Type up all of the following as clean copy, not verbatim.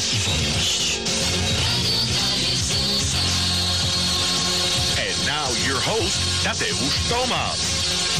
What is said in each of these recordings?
i wolność. And now your host, Tadeusz Tomasz.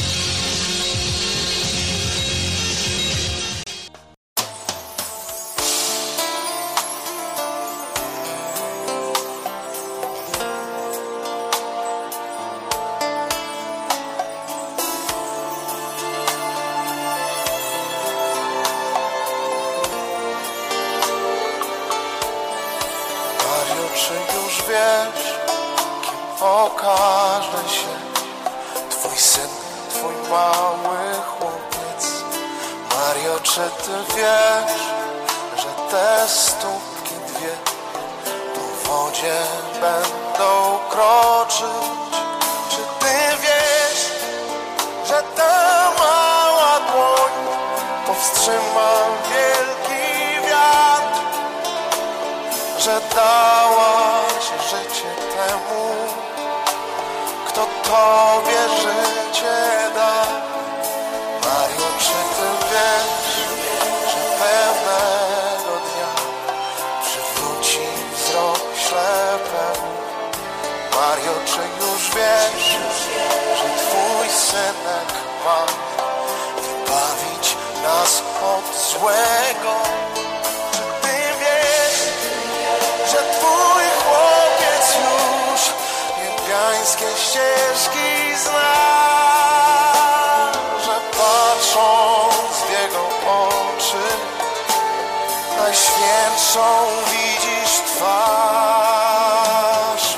Czy już wiesz, kim okaże się twój syn, twój mały chłopiec? Mario, czy ty wiesz, że te stópki dwie po wodzie będą kroczyć? Czy ty wiesz, że ta mała dłoń powstrzyma wielki wiatr? Że dała się życie temu, kto tobie życie da. Mario, czy ty wiesz, że pewnego dnia przywróci wzrok ślepemu? Mario, czy już wiesz, że twój synek ma wybawić nas od złego? Że twój chłopiec już niebiańskie ścieżki zna, że patrząc w jego oczy najświętszą widzisz twarz.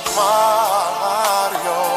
Mario,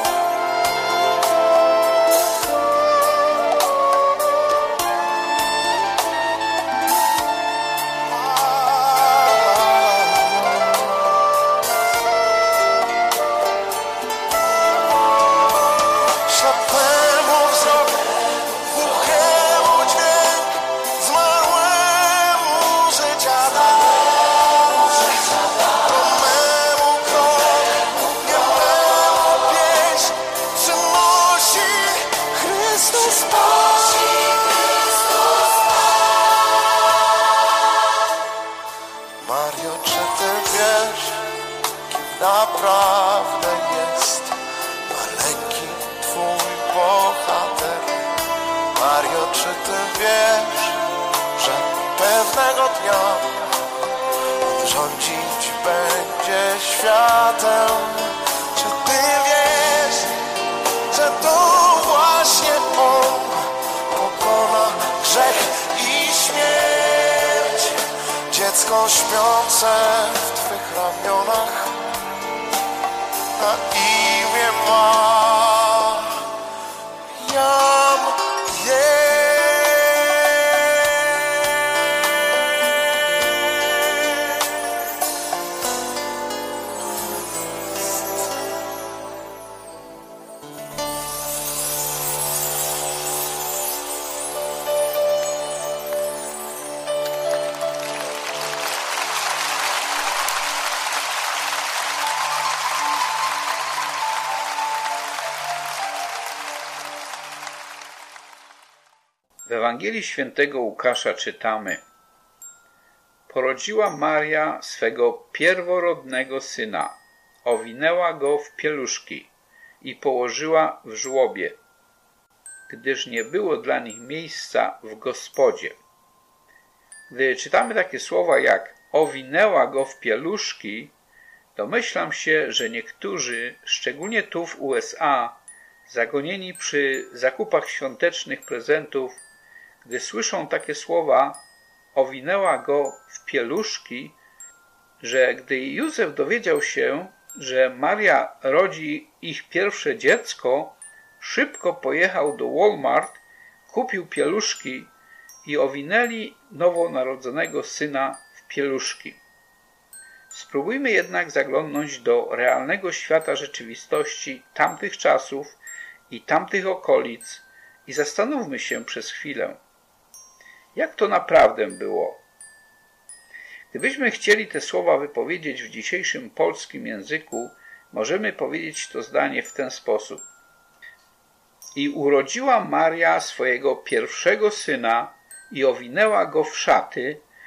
Mario, czy ty wiesz, kim naprawdę jest maleńki twój bohater? Mario, czy ty wiesz, że pewnego dnia on rządzić będzie światem? Czy ty wiesz, że to właśnie on pokona grzech i śmierć? Dziecko śpiące w twych ramionach na imię ma Jan jest. W Ewangelii Świętego Łukasza czytamy: Porodziła Maria swego pierworodnego syna, owinęła go w pieluszki i położyła w żłobie, gdyż nie było dla nich miejsca w gospodzie. Gdy czytamy takie słowa jak owinęła go w pieluszki, domyślam się, że niektórzy, szczególnie tu w USA, zagonieni przy zakupach świątecznych prezentów, gdy słyszą takie słowa owinęła go w pieluszki, że gdy Józef dowiedział się, że Maria rodzi ich pierwsze dziecko, szybko pojechał do Walmart, kupił pieluszki i owinęli nowonarodzonego syna w pieluszki. Spróbujmy jednak zaglądnąć do realnego świata rzeczywistości tamtych czasów i tamtych okolic i zastanówmy się przez chwilę, jak to naprawdę było. Gdybyśmy chcieli te słowa wypowiedzieć w dzisiejszym polskim języku, możemy powiedzieć to zdanie w ten sposób. I urodziła Maria swojego pierwszego syna i owinęła go w szaty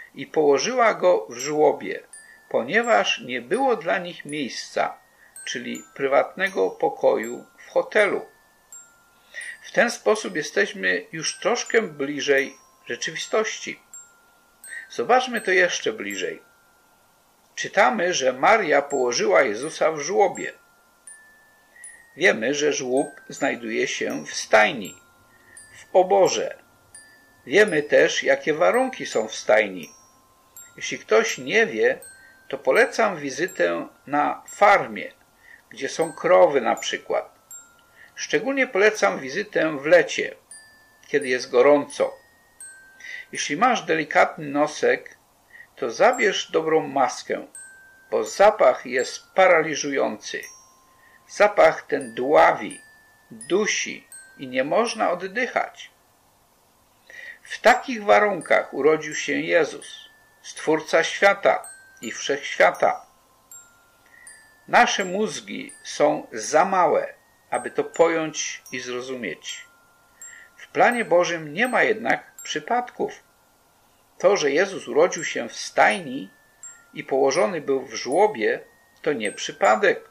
i położyła go w żłobie, ponieważ nie było dla nich miejsca, czyli prywatnego pokoju w hotelu. W ten sposób jesteśmy już troszkę bliżej rzeczywistości. Zobaczmy to jeszcze bliżej. Czytamy, że Maria położyła Jezusa w żłobie. Wiemy, że żłób znajduje się w stajni, w oborze. Wiemy też, jakie warunki są w stajni. Jeśli ktoś nie wie, to polecam wizytę na farmie, gdzie są krowy na przykład. Szczególnie polecam wizytę w lecie, kiedy jest gorąco. Jeśli masz delikatny nosek, to zabierz dobrą maskę, bo zapach jest paraliżujący. Zapach ten dławi, dusi i nie można oddychać. W takich warunkach urodził się Jezus, Stwórca świata i wszechświata. Nasze mózgi są za małe, aby to pojąć i zrozumieć. W planie Bożym nie ma jednak przypadków. To, że Jezus urodził się w stajni i położony był w żłobie, to nie przypadek.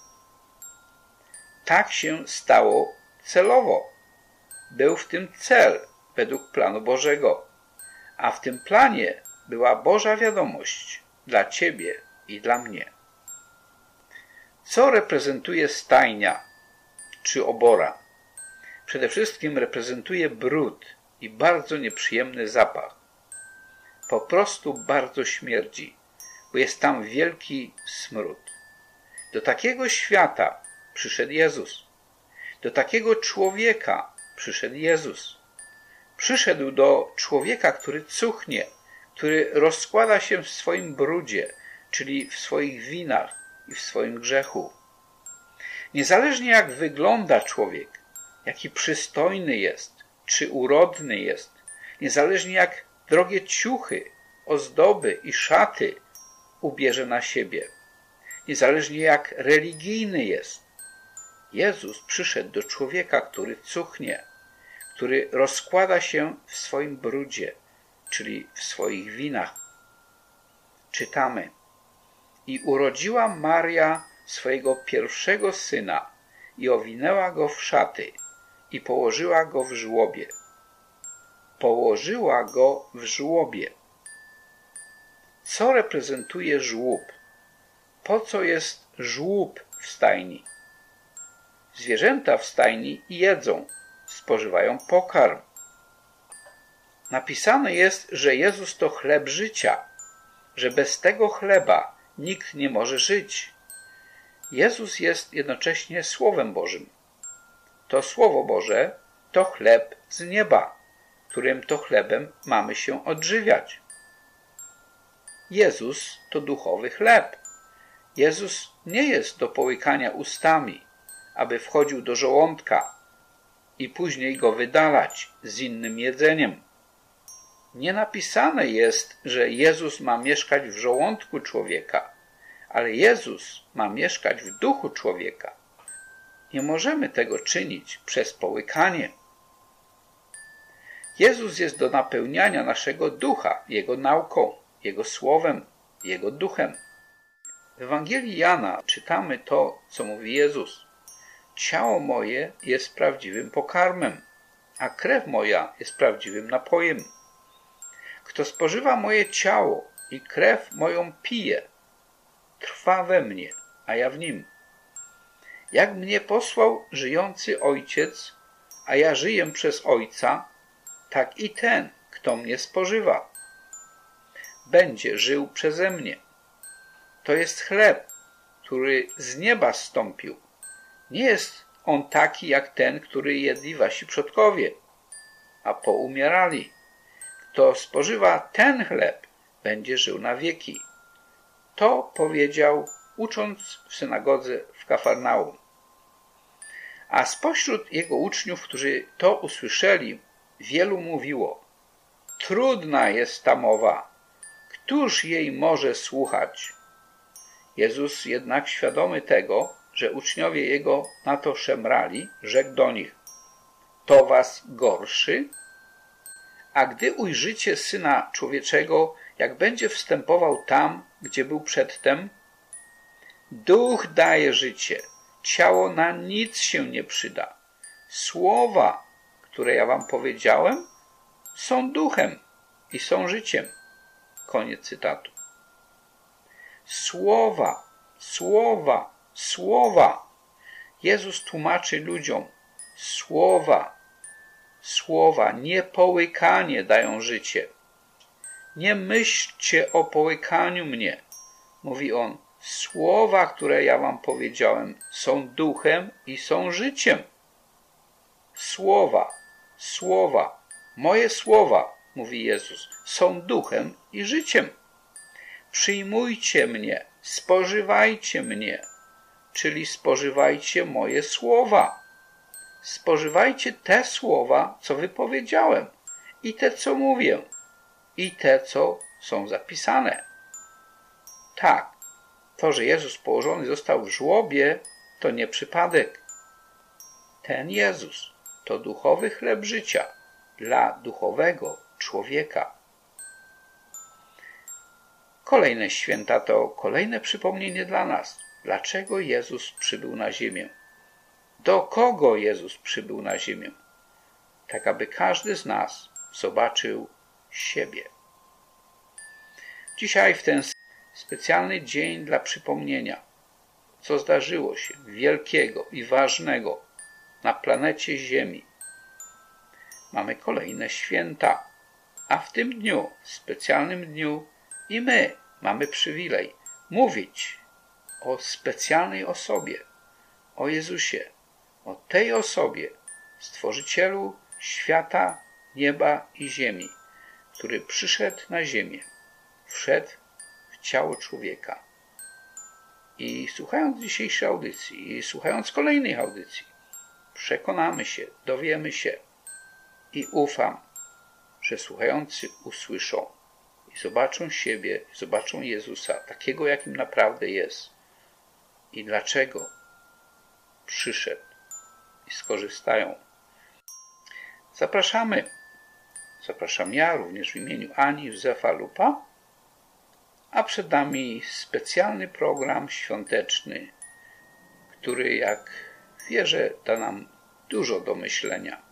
Tak się stało celowo. Był w tym cel według planu Bożego, a w tym planie była Boża wiadomość dla ciebie i dla mnie. Co reprezentuje stajnia czy obora? Przede wszystkim reprezentuje brud i bardzo nieprzyjemny zapach. Po prostu bardzo śmierdzi, bo jest tam wielki smród. Do takiego świata przyszedł Jezus. Do takiego człowieka przyszedł Jezus. Przyszedł do człowieka, który cuchnie, który rozkłada się w swoim brudzie, czyli w swoich winach i w swoim grzechu. Niezależnie jak wygląda człowiek, jaki przystojny jest, czy urodny jest, niezależnie jak drogie ciuchy, ozdoby i szaty ubierze na siebie, niezależnie jak religijny jest, Jezus przyszedł do człowieka, który cuchnie, który rozkłada się w swoim brudzie, czyli w swoich winach. Czytamy: i urodziła Maria swojego pierwszego syna i owinęła go w szaty i położyła go w żłobie. Położyła go w żłobie. Co reprezentuje żłób? Po co jest żłób w stajni? Zwierzęta w stajni jedzą, spożywają pokarm. Napisane jest, że Jezus to chleb życia, że bez tego chleba nikt nie może żyć. Jezus jest jednocześnie Słowem Bożym. To Słowo Boże to chleb z nieba, którym to chlebem mamy się odżywiać. Jezus to duchowy chleb. Jezus nie jest do połykania ustami, aby wchodził do żołądka i później go wydalać z innym jedzeniem. Nie napisane jest, że Jezus ma mieszkać w żołądku człowieka, ale Jezus ma mieszkać w duchu człowieka. Nie możemy tego czynić przez połykanie. Jezus jest do napełniania naszego ducha Jego nauką, Jego słowem, Jego duchem. W Ewangelii Jana czytamy to, co mówi Jezus. Ciało moje jest prawdziwym pokarmem, a krew moja jest prawdziwym napojem. Kto spożywa moje ciało i krew moją pije, trwa we mnie, a ja w nim. Jak mnie posłał żyjący Ojciec, a ja żyję przez Ojca, tak i ten, kto mnie spożywa, będzie żył przeze mnie. To jest chleb, który z nieba zstąpił. Nie jest on taki jak ten, który jedli wasi przodkowie, a poumierali. Kto spożywa ten chleb, będzie żył na wieki. To powiedział, ucząc w synagodze w Kafarnaum. A spośród jego uczniów, którzy to usłyszeli, wielu mówiło: trudna jest ta mowa, któż jej może słuchać? Jezus jednak, świadomy tego, że uczniowie Jego na to szemrali, rzekł do nich: to was gorszy? A gdy ujrzycie Syna Człowieczego, jak będzie wstępował tam, gdzie był przedtem, duch daje życie, ciało na nic się nie przyda. Słowa, które ja wam powiedziałem, są duchem i są życiem. Koniec cytatu. Słowa, słowa, słowa. Jezus tłumaczy ludziom, słowa, słowa, nie połykanie dają życie. Nie myślcie o połykaniu mnie, mówi on. Słowa, które ja wam powiedziałem, są duchem i są życiem. Słowa, słowa, moje słowa, mówi Jezus, są duchem i życiem. Przyjmujcie mnie, spożywajcie mnie, czyli spożywajcie moje słowa. Spożywajcie te słowa, co wypowiedziałem, i te, co mówię, i te, co są zapisane. Tak, to, że Jezus położony został w żłobie, to nie przypadek. Ten Jezus to duchowy chleb życia dla duchowego człowieka. Kolejne święta to kolejne przypomnienie dla nas, dlaczego Jezus przybył na ziemię. Do kogo Jezus przybył na ziemię? Tak, aby każdy z nas zobaczył siebie. Dzisiaj w ten specjalny dzień dla przypomnienia, co zdarzyło się wielkiego i ważnego na planecie Ziemi. Mamy kolejne święta, a w tym dniu, specjalnym dniu, i my mamy przywilej mówić o specjalnej osobie, o Jezusie, o tej osobie, Stworzycielu świata, nieba i ziemi, który przyszedł na ziemię, wszedł w ciało człowieka. I słuchając dzisiejszej audycji i słuchając kolejnych audycji, przekonamy się, dowiemy się i ufam, że słuchający usłyszą i zobaczą siebie, zobaczą Jezusa, takiego, jakim naprawdę jest i dlaczego przyszedł i skorzystają. Zapraszam ja również w imieniu Ani Józefa Lupa, a przed nami specjalny program świąteczny, który, jak wierzę, da nam dużo do myślenia.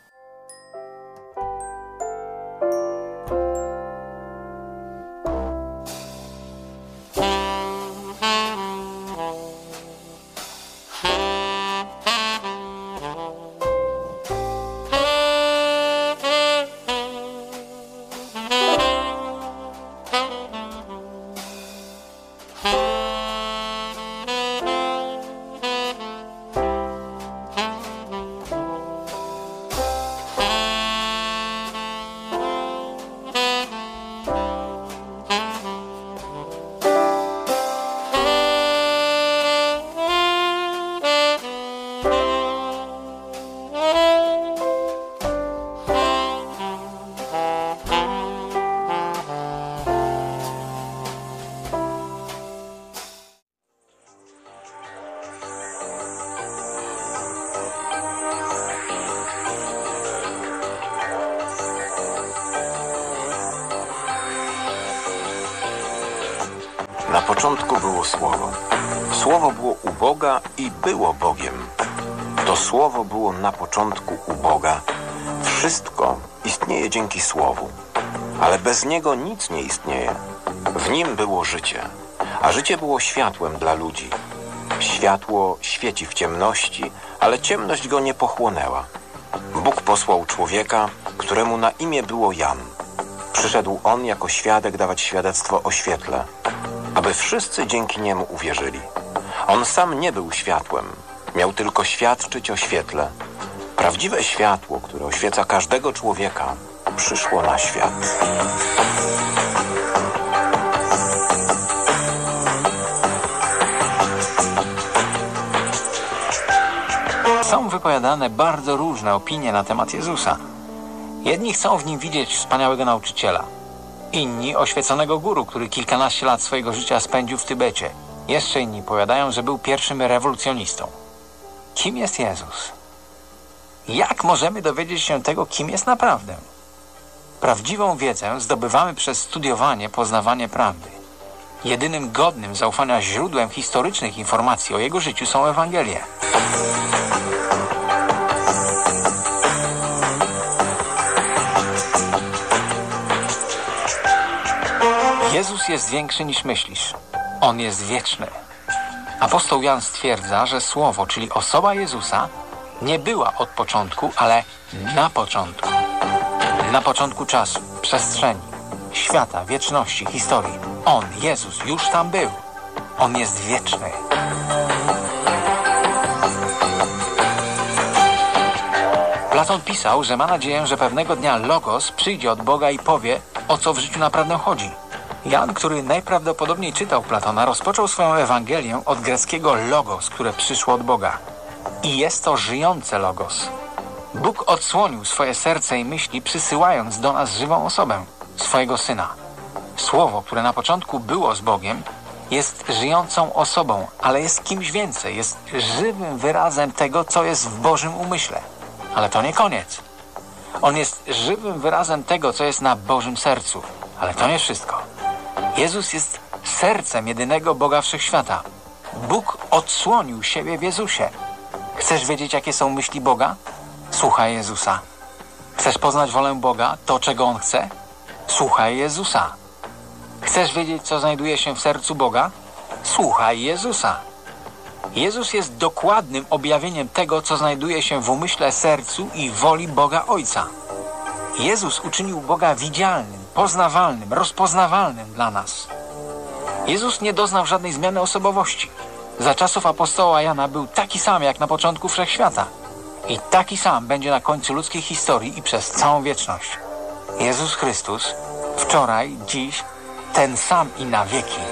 Na początku było Słowo. Słowo było u Boga i było Bogiem. To Słowo było na początku u Boga. Wszystko istnieje dzięki Słowu, ale bez Niego nic nie istnieje. W Nim było życie, a życie było światłem dla ludzi. Światło świeci w ciemności, ale ciemność go nie pochłonęła. Bóg posłał człowieka, któremu na imię było Jan. Przyszedł on jako świadek dawać świadectwo o świetle, aby wszyscy dzięki niemu uwierzyli. On sam nie był światłem, miał tylko świadczyć o świetle. Prawdziwe światło, które oświeca każdego człowieka, przyszło na świat. Są wypowiadane bardzo różne opinie na temat Jezusa. Jedni chcą w nim widzieć wspaniałego nauczyciela. Inni oświeconego guru, który kilkanaście lat swojego życia spędził w Tybecie. Jeszcze inni powiadają, że był pierwszym rewolucjonistą. Kim jest Jezus? Jak możemy dowiedzieć się tego, kim jest naprawdę? Prawdziwą wiedzę zdobywamy przez studiowanie, poznawanie prawdy. Jedynym godnym zaufania źródłem historycznych informacji o Jego życiu są Ewangelie. Jezus jest większy niż myślisz. On jest wieczny. Apostoł Jan stwierdza, że Słowo, czyli osoba Jezusa, nie była od początku, ale na początku. Na początku czasu, przestrzeni, świata, wieczności, historii. On, Jezus, już tam był. On jest wieczny. Platon pisał, że ma nadzieję, że pewnego dnia Logos przyjdzie od Boga i powie, o co w życiu naprawdę chodzi. Jan, który najprawdopodobniej czytał Platona, rozpoczął swoją Ewangelię od greckiego logos, które przyszło od Boga. I jest to żyjące logos. Bóg odsłonił swoje serce i myśli, przysyłając do nas żywą osobę, swojego Syna. Słowo, które na początku było z Bogiem, jest żyjącą osobą, ale jest kimś więcej, jest żywym wyrazem tego, co jest w Bożym umyśle. Ale to nie koniec. On jest żywym wyrazem tego, co jest na Bożym sercu. Ale to nie wszystko. Jezus jest sercem jedynego Boga Wszechświata. Bóg odsłonił siebie w Jezusie. Chcesz wiedzieć, jakie są myśli Boga? Słuchaj Jezusa. Chcesz poznać wolę Boga, to czego On chce? Słuchaj Jezusa. Chcesz wiedzieć, co znajduje się w sercu Boga? Słuchaj Jezusa. Jezus jest dokładnym objawieniem tego, co znajduje się w umyśle, sercu i woli Boga Ojca. Jezus uczynił Boga widzialnym, poznawalnym, rozpoznawalnym dla nas. Jezus nie doznał żadnej zmiany osobowości. Za czasów apostoła Jana był taki sam jak na początku wszechświata. I taki sam będzie na końcu ludzkiej historii i przez całą wieczność. Jezus Chrystus, wczoraj, dziś, ten sam i na wieki.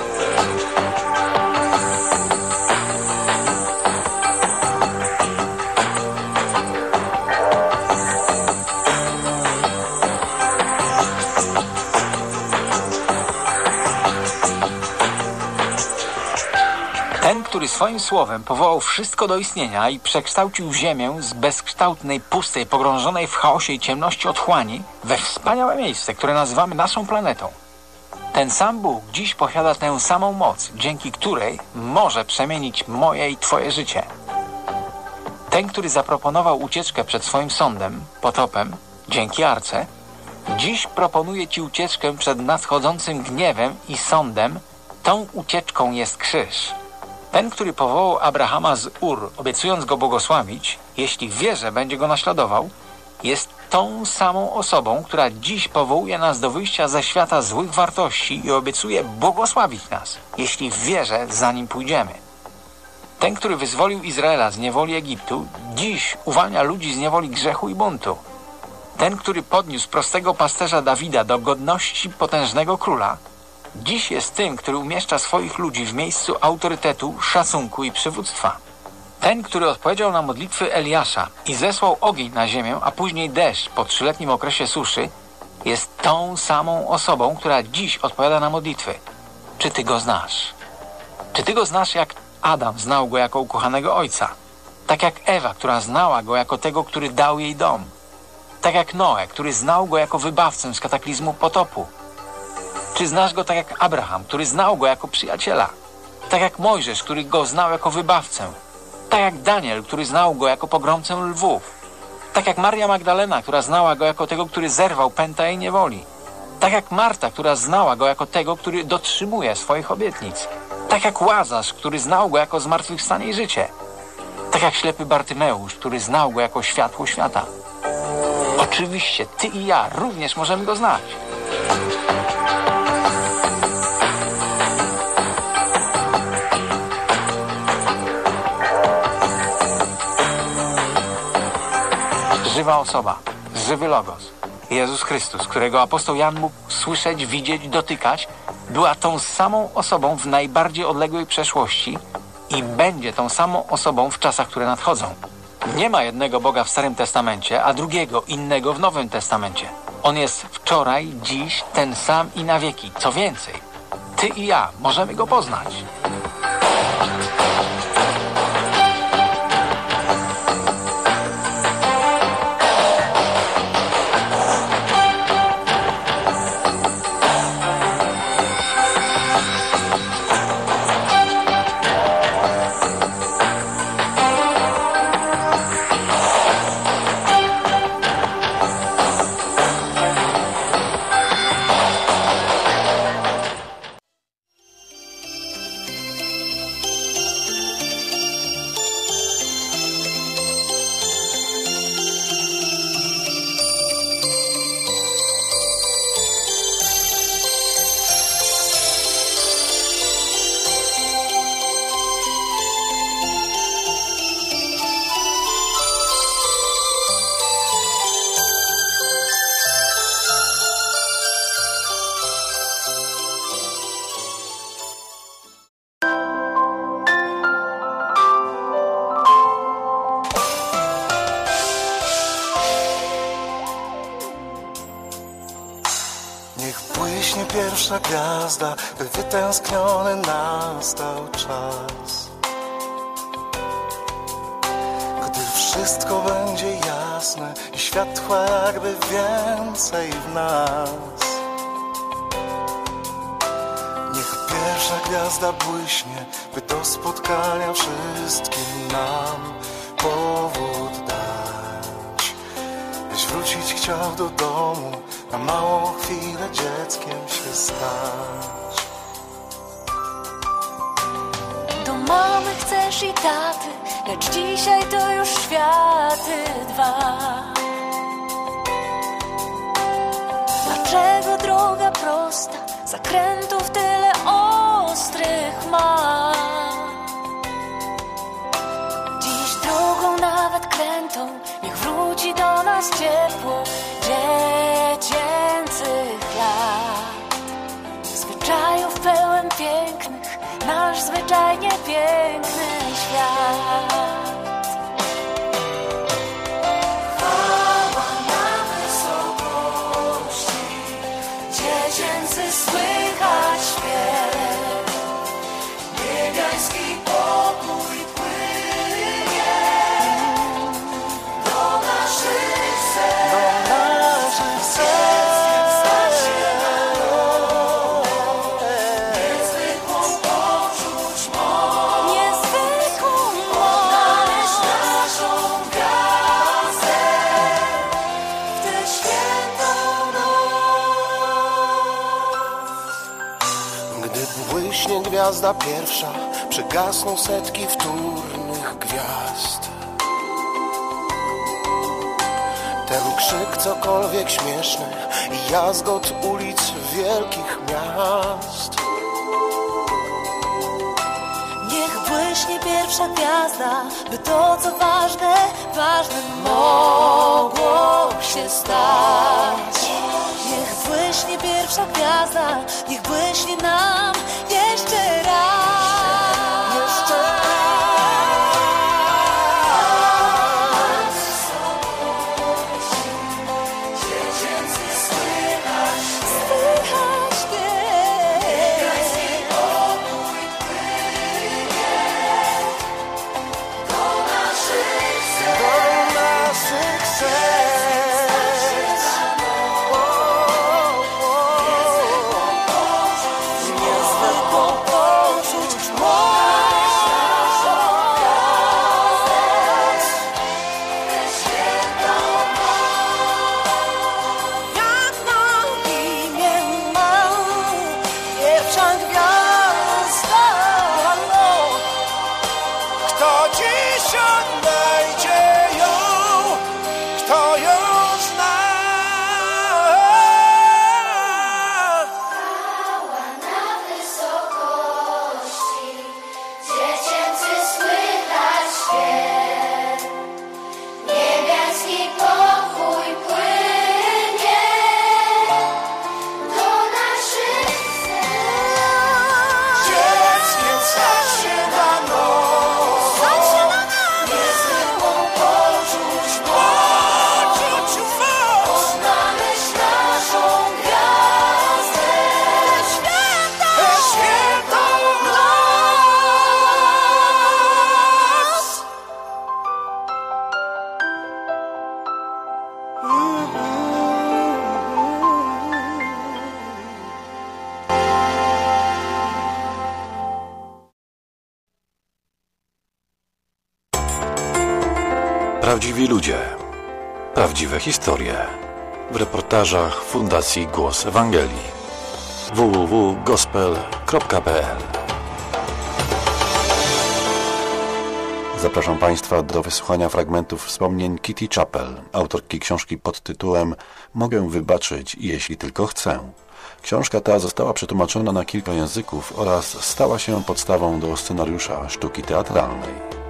Ten, który swoim słowem powołał wszystko do istnienia i przekształcił ziemię z bezkształtnej, pustej, pogrążonej w chaosie i ciemności otchłani we wspaniałe miejsce, które nazywamy naszą planetą. Ten sam Bóg dziś posiada tę samą moc, dzięki której może przemienić moje i Twoje życie. Ten, który zaproponował ucieczkę przed swoim sądem, potopem, dzięki Arce, dziś proponuje Ci ucieczkę przed nadchodzącym gniewem i sądem. Tą ucieczką jest krzyż. Ten, który powołał Abrahama z Ur, obiecując go błogosławić, jeśli w wierze będzie go naśladował, jest tą samą osobą, która dziś powołuje nas do wyjścia ze świata złych wartości i obiecuje błogosławić nas, jeśli w wierze za nim pójdziemy. Ten, który wyzwolił Izraela z niewoli Egiptu, dziś uwalnia ludzi z niewoli grzechu i buntu. Ten, który podniósł prostego pasterza Dawida do godności potężnego króla, dziś jest tym, który umieszcza swoich ludzi w miejscu autorytetu, szacunku i przywództwa. Ten, który odpowiedział na modlitwy Eliasza i zesłał ogień na ziemię, a później deszcz po 3-letnim okresie suszy, jest tą samą osobą, która dziś odpowiada na modlitwy. Czy Ty go znasz? Czy Ty go znasz, jak Adam znał go jako ukochanego ojca? Tak jak Ewa, która znała go jako tego, który dał jej dom? Tak jak Noe, który znał go jako wybawcę z kataklizmu potopu? Czy znasz go tak jak Abraham, który znał go jako przyjaciela? Tak jak Mojżesz, który go znał jako wybawcę? Tak jak Daniel, który znał go jako pogromcę lwów? Tak jak Maria Magdalena, która znała go jako tego, który zerwał pęta jej niewoli? Tak jak Marta, która znała go jako tego, który dotrzymuje swoich obietnic? Tak jak Łazarz, który znał go jako zmartwychwstanie i życie? Tak jak ślepy Bartymeusz, który znał go jako światło świata? Oczywiście, Ty i ja również możemy go znać. Żywa osoba, żywy logos, Jezus Chrystus, którego apostoł Jan mógł słyszeć, widzieć, dotykać, była tą samą osobą w najbardziej odległej przeszłości i będzie tą samą osobą w czasach, które nadchodzą. Nie ma jednego Boga w Starym Testamencie, a drugiego, innego w Nowym Testamencie. On jest wczoraj, dziś, ten sam i na wieki. Co więcej, Ty i ja możemy Go poznać. pierwsza gwiazda, by wytęskniony nastał czas. Gdy wszystko będzie jasne i światła jakby więcej w nas. Niech pierwsza gwiazda błyśnie, by do spotkania wszystkim nam powód dać. Byś wrócić chciał do domu, na małą chwilę dzieckiem się stać. Do mamy chcesz i taty, lecz dzisiaj to już światy dwa. Dlaczego droga prosta, zakrętów tyle ostrych ma? Dziś drogą nawet krętą, niech wróci do nas ciepło dziecięcych lat. Zwyczajów pełen pięknych, nasz zwyczajnie piękny świat. Chwała na wysokości, dziecięcy słychać śpiew, niebiański pokój płynie do naszych serc. Gwiazda pierwsza, przygasną setki wtórnych gwiazd. Ten krzyk cokolwiek śmieszny i jazgot ulic wielkich miast. Niech błyśnie pierwsza gwiazda, by to co ważne, ważnym mogło się stać. Niech błyśnie pierwsza gwiazda, niech błyśnie nam jeszcze raz. Jeszcze raz. Dziecięcy słychać niebiański pokój płynie do naszych serc. Prawdziwi ludzie, prawdziwe historie w reportażach Fundacji Głos Ewangelii www.gospel.pl. Zapraszam Państwa do wysłuchania fragmentów wspomnień Kitty Chappell, autorki książki pod tytułem Mogę wybaczyć, jeśli tylko chcę. Książka ta została przetłumaczona na kilka języków oraz stała się podstawą do scenariusza sztuki teatralnej.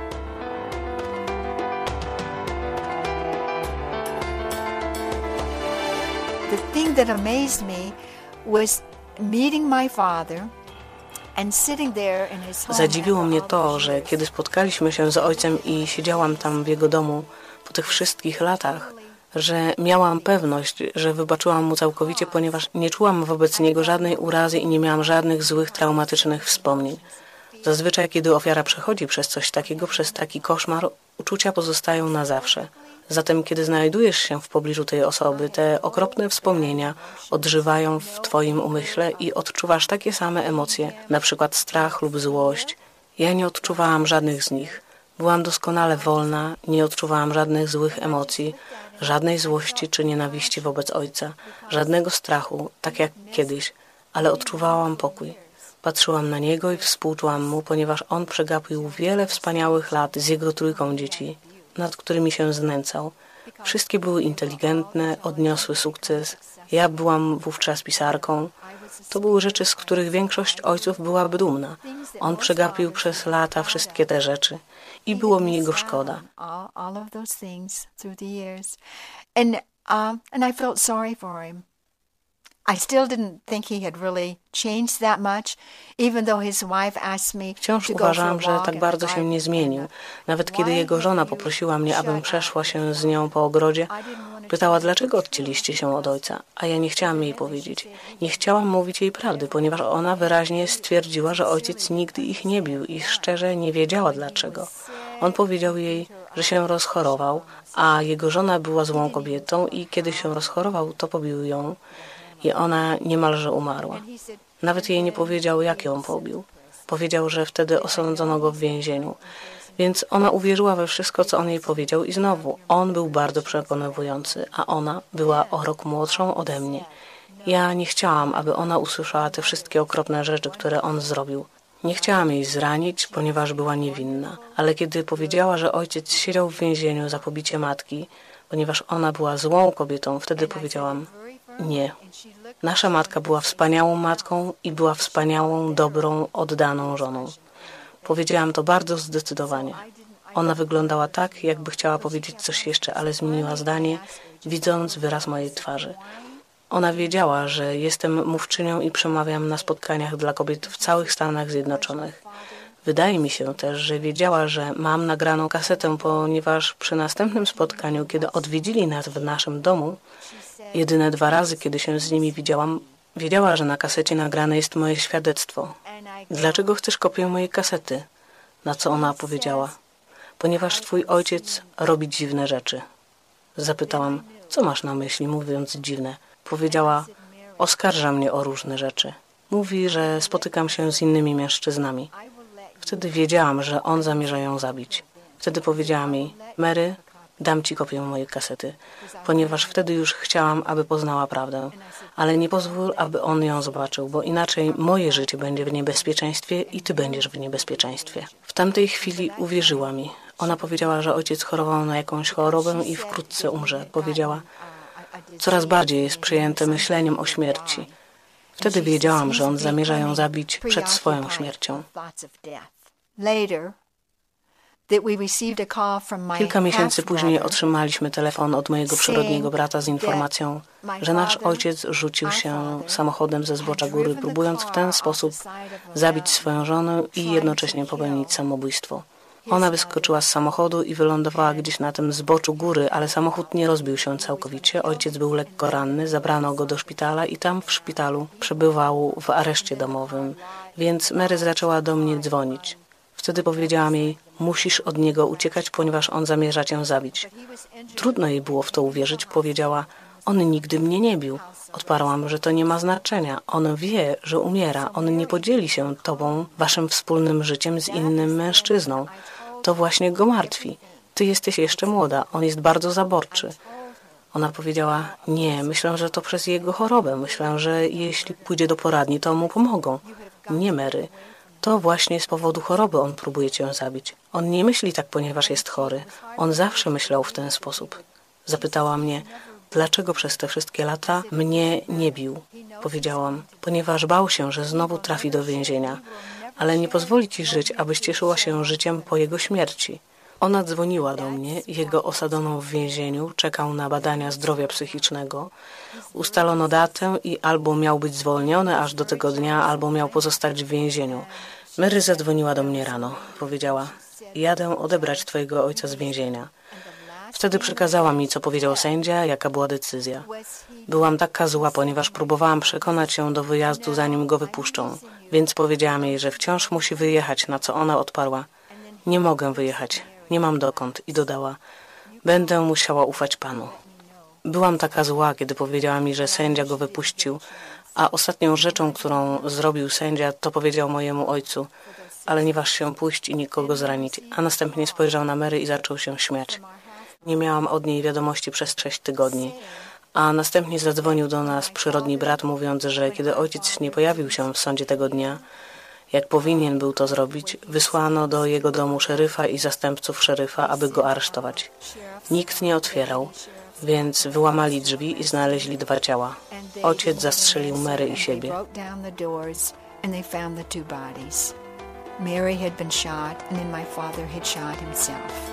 The thing that amazed me was meeting my father and sitting there in his home. Zadziwiło mnie to, że kiedy spotkaliśmy się z ojcem i siedziałam tam w jego domu po tych wszystkich latach, że miałam pewność, że wybaczyłam mu całkowicie, ponieważ nie czułam wobec niego żadnej urazy i nie miałam żadnych złych, traumatycznych wspomnień. Zazwyczaj, kiedy ofiara przechodzi przez coś takiego, przez taki koszmar, uczucia pozostają na zawsze. Zatem, kiedy znajdujesz się w pobliżu tej osoby, te okropne wspomnienia odżywają w twoim umyśle i odczuwasz takie same emocje, na przykład strach lub złość. Ja nie odczuwałam żadnych z nich. Byłam doskonale wolna, nie odczuwałam żadnych złych emocji, żadnej złości czy nienawiści wobec ojca, żadnego strachu, tak jak kiedyś, ale odczuwałam pokój. Patrzyłam na niego i współczułam mu, ponieważ on przegapił wiele wspaniałych lat z jego trójką dzieci, nad którymi się znęcał. Wszystkie były inteligentne, odniosły sukces. Ja byłam wówczas pisarką. To były rzeczy, z których większość ojców byłaby dumna. On przegapił przez lata wszystkie te rzeczy i było mi jego szkoda. And I felt sorry for him. I still didn't think he had really changed that much, even though his wife asked me Wciąż uważam, że tak bardzo się nie zmienił. Nawet kiedy jego żona poprosiła mnie, abym przeszła się z nią po ogrodzie, pytała, dlaczego odcięliście się od ojca, a ja nie chciałam jej powiedzieć. Nie chciałam mówić jej prawdy, ponieważ ona wyraźnie stwierdziła, że ojciec nigdy ich nie bił i szczerze nie wiedziała dlaczego. On powiedział jej, że się rozchorował, a jego żona była złą kobietą i kiedy się rozchorował, to pobił ją. I ona niemalże umarła. Nawet jej nie powiedział, jak ją pobił. Powiedział, że wtedy osądzono go w więzieniu. Więc ona uwierzyła we wszystko, co on jej powiedział i znowu, on był bardzo przekonujący, a ona była o rok młodszą ode mnie. Ja nie chciałam, aby ona usłyszała te wszystkie okropne rzeczy, które on zrobił. Nie chciałam jej zranić, ponieważ była niewinna. Ale kiedy powiedziała, że ojciec siedział w więzieniu za pobicie matki, ponieważ ona była złą kobietą, wtedy powiedziałam, nie. Nasza matka była wspaniałą matką i była wspaniałą, dobrą, oddaną żoną. Powiedziałam to bardzo zdecydowanie. Ona wyglądała tak, jakby chciała powiedzieć coś jeszcze, ale zmieniła zdanie, widząc wyraz mojej twarzy. Ona wiedziała, że jestem mówczynią i przemawiam na spotkaniach dla kobiet w całych Stanach Zjednoczonych. Wydaje mi się też, że wiedziała, że mam nagraną kasetę, ponieważ przy następnym spotkaniu, kiedy odwiedzili nas w naszym domu, jedyne 2 razy, kiedy się z nimi widziałam, wiedziała, że na kasecie nagrane jest moje świadectwo. Dlaczego chcesz kopię mojej kasety? Na co ona powiedziała? Ponieważ twój ojciec robi dziwne rzeczy. Zapytałam, co masz na myśli, mówiąc dziwne? Powiedziała, oskarża mnie o różne rzeczy. Mówi, że spotykam się z innymi mężczyznami. Wtedy wiedziałam, że on zamierza ją zabić. Wtedy powiedziałam jej, Mary, dam ci kopię mojej kasety, ponieważ wtedy już chciałam, aby poznała prawdę. Ale nie pozwól, aby on ją zobaczył, bo inaczej moje życie będzie w niebezpieczeństwie i ty będziesz w niebezpieczeństwie. W tamtej chwili uwierzyła mi. Ona powiedziała, że ojciec chorował na jakąś chorobę i wkrótce umrze. Powiedziała, coraz bardziej jest przejęty myśleniem o śmierci. Wtedy wiedziałam, że on zamierza ją zabić przed swoją śmiercią. Kilka miesięcy później otrzymaliśmy telefon od mojego przyrodniego brata z informacją, że nasz ojciec rzucił się samochodem ze zbocza góry, próbując w ten sposób zabić swoją żonę i jednocześnie popełnić samobójstwo. Ona wyskoczyła z samochodu i wylądowała gdzieś na tym zboczu góry, ale samochód nie rozbił się całkowicie. Ojciec był lekko ranny, zabrano go do szpitala i tam w szpitalu przebywał w areszcie domowym, więc Mary zaczęła do mnie dzwonić. Wtedy powiedziałam jej, musisz od niego uciekać, ponieważ on zamierza cię zabić. Trudno jej było w to uwierzyć, powiedziała, on nigdy mnie nie bił. Odparłam, że to nie ma znaczenia. On wie, że umiera. On nie podzieli się tobą, waszym wspólnym życiem z innym mężczyzną. To właśnie go martwi. Ty jesteś jeszcze młoda. On jest bardzo zaborczy. Ona powiedziała, nie, myślę, że to przez jego chorobę. Myślę, że jeśli pójdzie do poradni, to mu pomogą. Nie, Mary. To właśnie z powodu choroby on próbuje cię zabić. On nie myśli tak, ponieważ jest chory. On zawsze myślał w ten sposób. Zapytała mnie, dlaczego przez te wszystkie lata mnie nie bił. Powiedziałam, ponieważ bał się, że znowu trafi do więzienia. Ale nie pozwoli ci żyć, abyś cieszyła się życiem po jego śmierci. Ona dzwoniła do mnie, jego osadzono w więzieniu, czekał na badania zdrowia psychicznego. Ustalono datę i albo miał być zwolniony aż do tego dnia, albo miał pozostać w więzieniu. Mary zadzwoniła do mnie rano. Powiedziała, jadę odebrać twojego ojca z więzienia. W Wtedy przekazała mi, co powiedział sędzia, jaka była decyzja. Byłam taka zła, ponieważ próbowałam przekonać ją do wyjazdu, zanim go wypuszczą. Więc powiedziałam jej, że wciąż musi wyjechać, na co ona odparła: nie mogę wyjechać, nie mam dokąd. I dodała: będę musiała ufać Panu. Byłam taka zła, kiedy powiedziała mi, że sędzia go wypuścił, a ostatnią rzeczą, którą zrobił sędzia, to powiedział mojemu ojcu: ale nie waż się pójść i nikogo zranić. A następnie spojrzał na Mary i zaczął się śmiać. Nie miałam od niej wiadomości przez 6 tygodni. A następnie zadzwonił do nas przyrodni brat, mówiąc, że kiedy ojciec nie pojawił się w sądzie tego dnia, jak powinien był to zrobić, wysłano do jego domu szeryfa i zastępców szeryfa, aby go aresztować. Nikt nie otwierał, więc wyłamali drzwi i znaleźli 2 ciała. Ojciec zastrzelił Mary i siebie. Mary had been shot, and then my father had shot himself.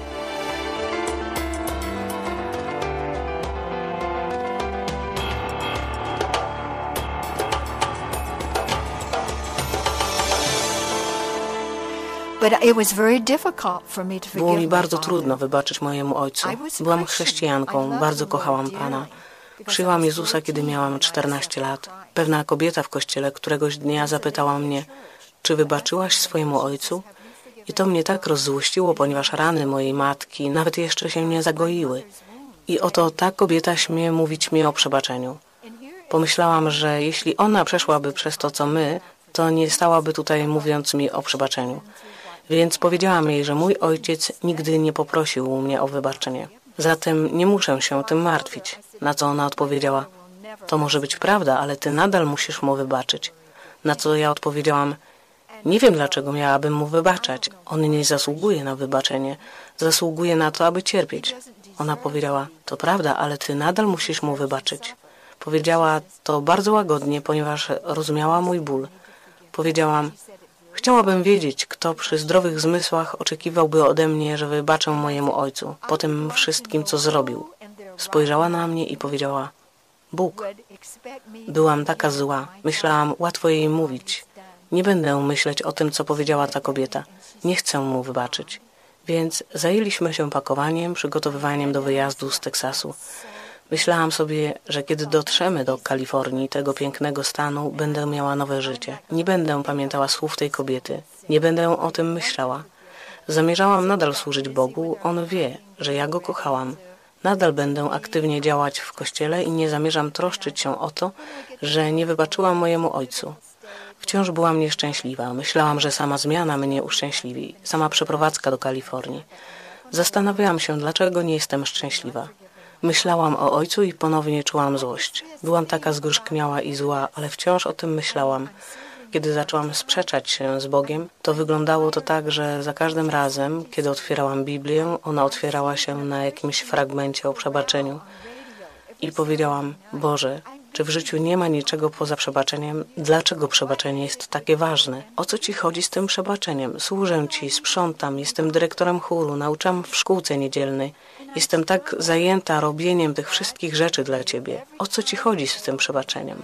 Było mi bardzo trudno wybaczyć mojemu ojcu. Byłam chrześcijanką, bardzo kochałam Pana. Przyjęłam Jezusa, kiedy miałam 14 lat. Pewna kobieta w kościele któregoś dnia zapytała mnie: czy wybaczyłaś swojemu ojcu? I to mnie tak rozzłościło, ponieważ rany mojej matki nawet jeszcze się nie zagoiły. I oto ta kobieta śmie mówić mi o przebaczeniu. Pomyślałam, że jeśli ona przeszłaby przez to, co my, to nie stałaby tutaj mówiąc mi o przebaczeniu. Więc powiedziałam jej, że mój ojciec nigdy nie poprosił mnie o wybaczenie. Zatem nie muszę się tym martwić. Na co ona odpowiedziała: to może być prawda, ale ty nadal musisz mu wybaczyć. Na co ja odpowiedziałam: nie wiem, dlaczego miałabym mu wybaczać. On nie zasługuje na wybaczenie. Zasługuje na to, aby cierpieć. Ona powiedziała: to prawda, ale ty nadal musisz mu wybaczyć. Powiedziała to bardzo łagodnie, ponieważ rozumiała mój ból. Powiedziałam: chciałabym wiedzieć, kto przy zdrowych zmysłach oczekiwałby ode mnie, że wybaczę mojemu ojcu po tym wszystkim, co zrobił. Spojrzała na mnie i powiedziała: Bóg. Byłam taka zła. Myślałam, łatwo jej mówić. Nie będę myśleć o tym, co powiedziała ta kobieta. Nie chcę mu wybaczyć. Więc zajęliśmy się pakowaniem, przygotowywaniem do wyjazdu z Teksasu. Myślałam sobie, że kiedy dotrzemy do Kalifornii, tego pięknego stanu, będę miała nowe życie. Nie będę pamiętała słów tej kobiety. Nie będę o tym myślała. Zamierzałam nadal służyć Bogu. On wie, że ja Go kochałam. Nadal będę aktywnie działać w kościele i nie zamierzam troszczyć się o to, że nie wybaczyłam mojemu ojcu. Wciąż byłam nieszczęśliwa. Myślałam, że sama zmiana mnie uszczęśliwi. Sama przeprowadzka do Kalifornii. Zastanawiałam się, dlaczego nie jestem szczęśliwa. Myślałam o ojcu i ponownie czułam złość. Byłam taka zgorzkniała i zła, ale wciąż o tym myślałam. Kiedy zaczęłam sprzeczać się z Bogiem, to wyglądało to tak, że za każdym razem, kiedy otwierałam Biblię, ona otwierała się na jakimś fragmencie o przebaczeniu. I powiedziałam: Boże, czy w życiu nie ma niczego poza przebaczeniem? Dlaczego przebaczenie jest takie ważne? O co Ci chodzi z tym przebaczeniem? Służę Ci, sprzątam, jestem dyrektorem chóru, nauczam w szkółce niedzielnej. Jestem tak zajęta robieniem tych wszystkich rzeczy dla Ciebie. O co Ci chodzi z tym przebaczeniem?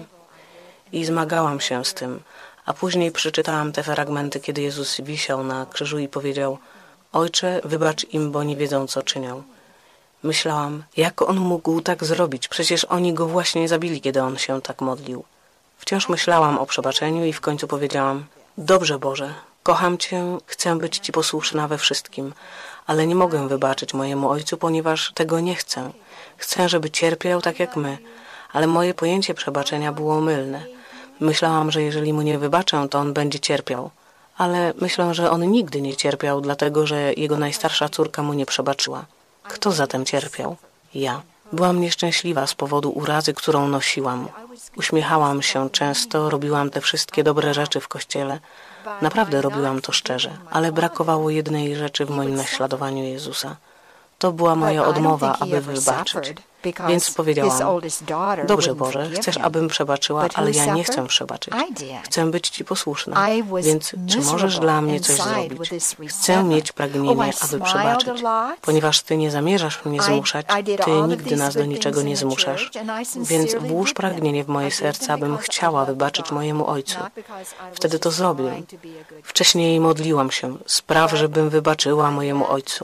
I zmagałam się z tym. A później przeczytałam te fragmenty, kiedy Jezus wisiał na krzyżu i powiedział: Ojcze, wybacz im, bo nie wiedzą, co czynią. Myślałam, jak On mógł tak zrobić? Przecież oni Go właśnie zabili, kiedy On się tak modlił. Wciąż myślałam o przebaczeniu i w końcu powiedziałam: Dobrze, Boże, kocham Cię, chcę być Ci posłuszna we wszystkim, ale nie mogę wybaczyć mojemu ojcu, ponieważ tego nie chcę. Chcę, żeby cierpiał tak jak my, ale moje pojęcie przebaczenia było mylne. Myślałam, że jeżeli mu nie wybaczę, to on będzie cierpiał. Ale myślę, że on nigdy nie cierpiał, dlatego że jego najstarsza córka mu nie przebaczyła. Kto zatem cierpiał? Ja. Byłam nieszczęśliwa z powodu urazy, którą nosiłam. Uśmiechałam się często, robiłam te wszystkie dobre rzeczy w kościele. Naprawdę robiłam to szczerze, ale brakowało jednej rzeczy w moim naśladowaniu Jezusa. To była moja odmowa, aby wybaczyć. Więc powiedziałam: Dobrze, Boże, chcesz, abym przebaczyła, ale ja nie chcę przebaczyć. Chcę być Ci posłuszna, więc czy możesz dla mnie coś zrobić? Chcę mieć pragnienie, aby przebaczyć. Ponieważ Ty nie zamierzasz mnie zmuszać, Ty nigdy nas do niczego nie zmuszasz. Więc włóż pragnienie w moje serce, abym chciała wybaczyć mojemu ojcu. Wtedy to zrobię. Wcześniej modliłam się: spraw, żebym wybaczyła mojemu ojcu.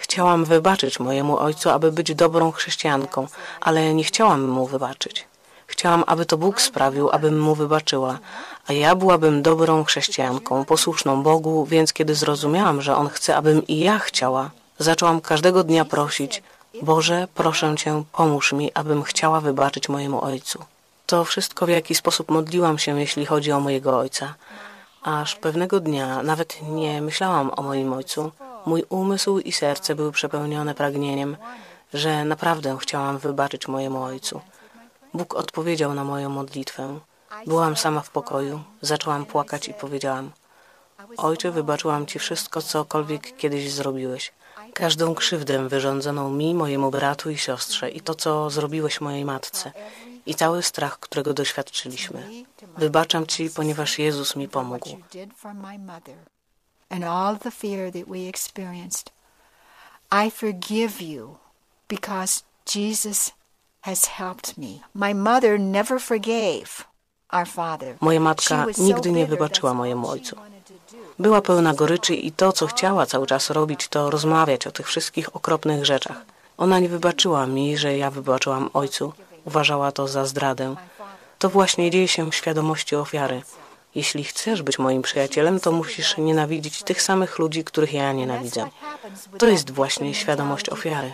Chciałam wybaczyć mojemu ojcu, aby być dobrą chrześcijanką, ale nie chciałam mu wybaczyć. Chciałam, aby to Bóg sprawił, abym mu wybaczyła, a ja byłabym dobrą chrześcijanką, posłuszną Bogu, więc kiedy zrozumiałam, że On chce, abym i ja chciała, zaczęłam każdego dnia prosić: Boże, proszę Cię, pomóż mi, abym chciała wybaczyć mojemu ojcu. To wszystko, w jaki sposób modliłam się, jeśli chodzi o mojego ojca. Aż pewnego dnia nawet nie myślałam o moim ojcu. Mój umysł i serce były przepełnione pragnieniem, że naprawdę chciałam wybaczyć mojemu ojcu. Bóg odpowiedział na moją modlitwę. Byłam sama w pokoju, zaczęłam płakać i powiedziałam: Ojcze, wybaczyłam Ci wszystko, cokolwiek kiedyś zrobiłeś. Każdą krzywdę wyrządzoną mi, mojemu bratu i siostrze i to, co zrobiłeś mojej matce i cały strach, którego doświadczyliśmy. Wybaczam Ci, ponieważ Jezus mi pomógł. And all the fear that we experienced. I forgive you because Jesus has helped me. My mother never forgave our father. Moja matka nigdy nie wybaczyła mojemu ojcu. Była pełna goryczy i to, co chciała cały czas robić, to rozmawiać o tych wszystkich okropnych rzeczach. Ona nie wybaczyła mi, że ja wybaczyłam ojcu. Uważała to za zdradę. To właśnie dzieje się w świadomości ofiary. Jeśli chcesz być moim przyjacielem, to musisz nienawidzić tych samych ludzi, których ja nienawidzę. To jest właśnie świadomość ofiary.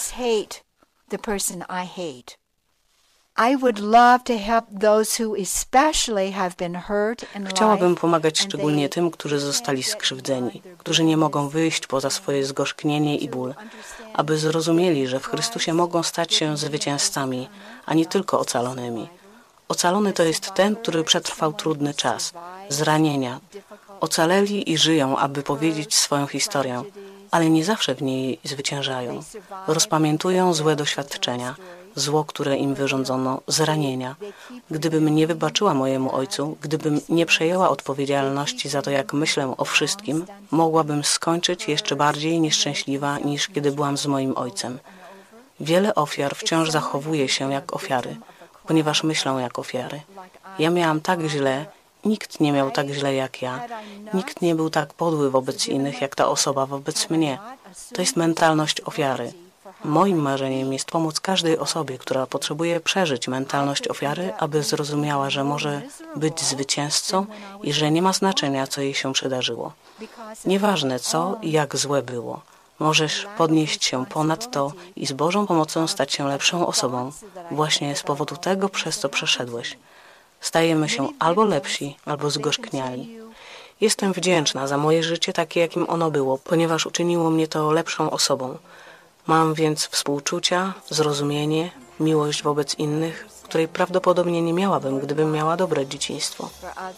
Chciałabym pomagać szczególnie tym, którzy zostali skrzywdzeni, którzy nie mogą wyjść poza swoje zgorzknienie i ból, aby zrozumieli, że w Chrystusie mogą stać się zwycięzcami, a nie tylko ocalonymi. Ocalony to jest ten, który przetrwał trudny czas, zranienia. Ocaleli i żyją, aby powiedzieć swoją historię, ale nie zawsze w niej zwyciężają. Rozpamiętują złe doświadczenia, zło, które im wyrządzono, zranienia. Gdybym nie wybaczyła mojemu ojcu, gdybym nie przejęła odpowiedzialności za to, jak myślę o wszystkim, mogłabym skończyć jeszcze bardziej nieszczęśliwa, niż kiedy byłam z moim ojcem. Wiele ofiar wciąż zachowuje się jak ofiary, ponieważ myślą jak ofiary. Ja miałam tak źle, nikt nie miał tak źle jak ja. Nikt nie był tak podły wobec innych, jak ta osoba wobec mnie. To jest mentalność ofiary. Moim marzeniem jest pomóc każdej osobie, która potrzebuje przeżyć mentalność ofiary, aby zrozumiała, że może być zwycięzcą i że nie ma znaczenia, co jej się przydarzyło. Nieważne co i jak złe było. Możesz podnieść się ponad to i z Bożą pomocą stać się lepszą osobą, właśnie z powodu tego, przez co przeszedłeś. Stajemy się albo lepsi, albo zgorzkniali. Jestem wdzięczna za moje życie takie, jakim ono było, ponieważ uczyniło mnie to lepszą osobą. Mam więc współczucia, zrozumienie, miłość wobec innych, której prawdopodobnie nie miałabym, gdybym miała dobre dzieciństwo.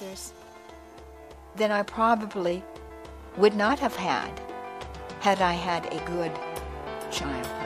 Then I probably would not have had I had a good childhood.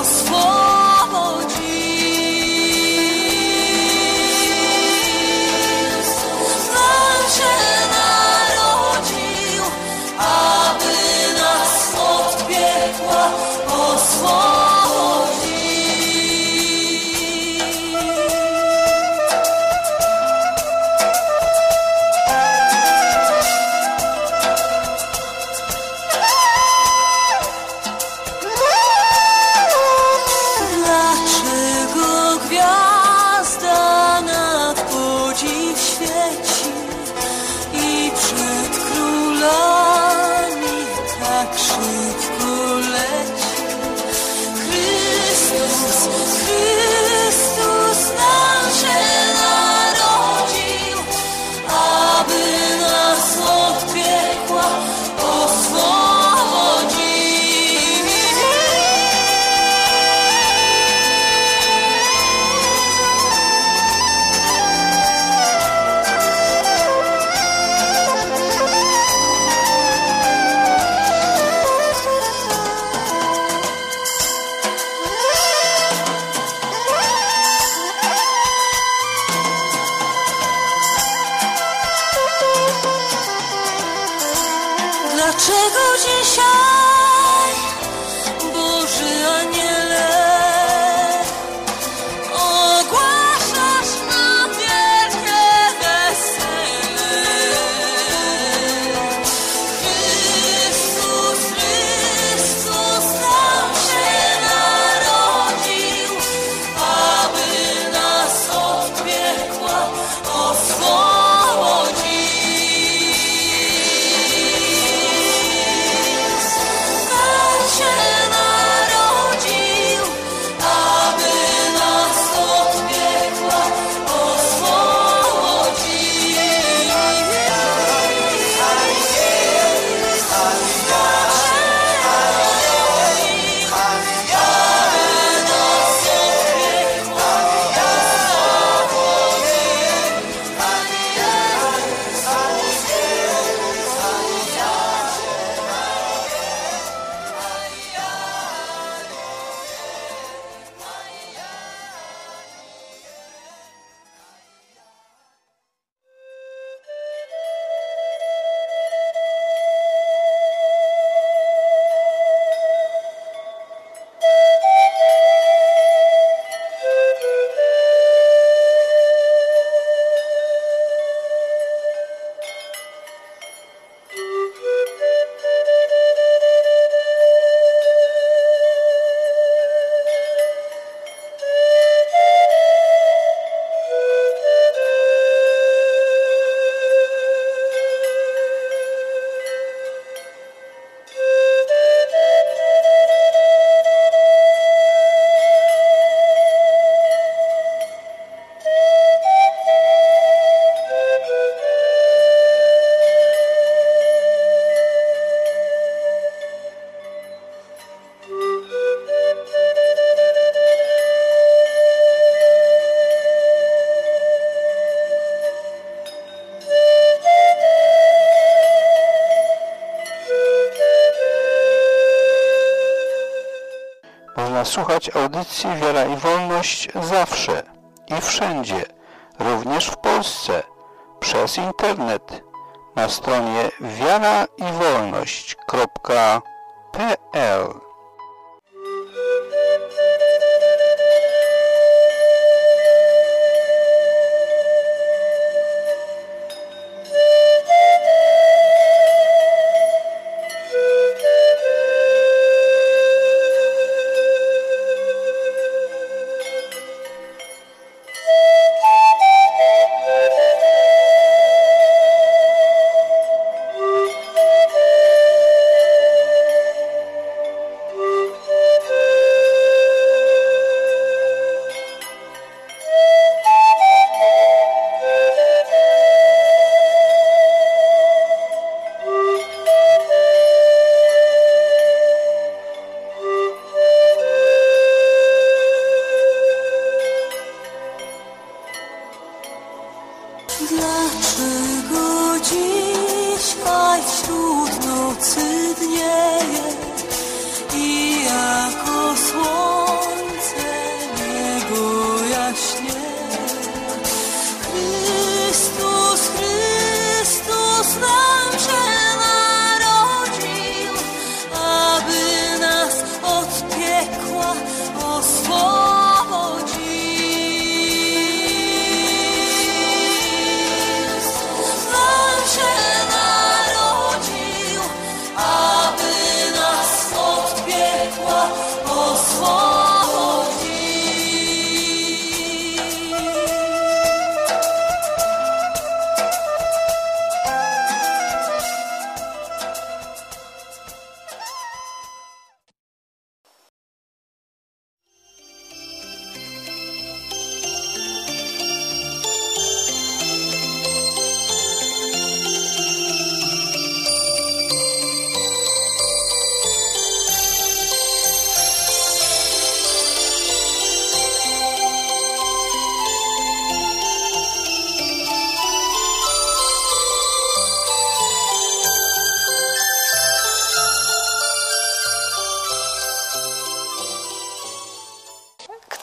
Dlaczego dzisiaj, Boży Aniele, ogłaszasz nam wielkie wesele? Chrystus, Chrystus nam się narodził, aby nas od piekła oswobodził. Można słuchać audycji Wiara i Wolność zawsze i wszędzie, również w Polsce, przez internet na stronie wiaraiwolność.pl.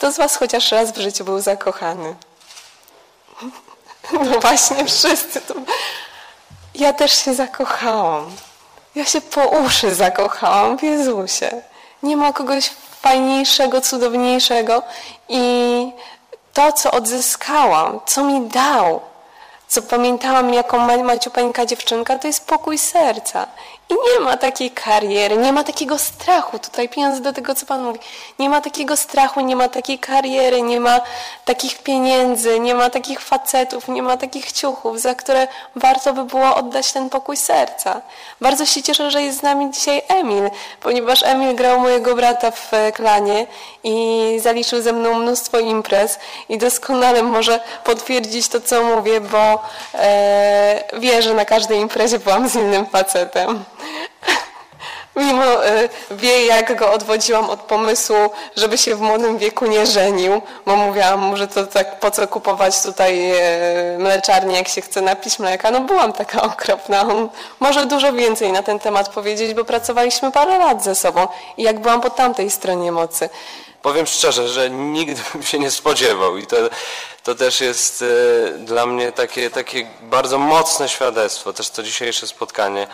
Kto z was chociaż raz w życiu był zakochany? No właśnie wszyscy. Ja też się zakochałam. Ja się po uszy zakochałam w Jezusie. Nie ma kogoś fajniejszego, cudowniejszego i to, co odzyskałam, co mi dał, co pamiętałam jako maciupeńka dziewczynka, to jest pokój serca. I nie ma takiej kariery, nie ma takiego strachu. Tutaj pieniądze do tego, co Pan mówi. Nie ma takiego strachu, nie ma takiej kariery, nie ma takich pieniędzy, nie ma takich facetów, nie ma takich ciuchów, za które warto by było oddać ten pokój serca. Bardzo się cieszę, że jest z nami dzisiaj Emil, ponieważ Emil grał mojego brata w klanie i zaliczył ze mną mnóstwo imprez i doskonale może potwierdzić to, co mówię, bo wie, że na każdej imprezie byłam z innym facetem. Mimo wie, jak go odwodziłam od pomysłu, żeby się w młodym wieku nie żenił, bo mówiłam mu, że to tak po co kupować tutaj mleczarnię, jak się chce napić mleka. No byłam taka okropna. On może dużo więcej na ten temat powiedzieć, bo pracowaliśmy parę lat ze sobą i jak byłam po tamtej stronie mocy. Powiem szczerze, że nigdy bym się nie spodziewał i to też jest dla mnie takie bardzo mocne świadectwo, też to dzisiejsze spotkanie.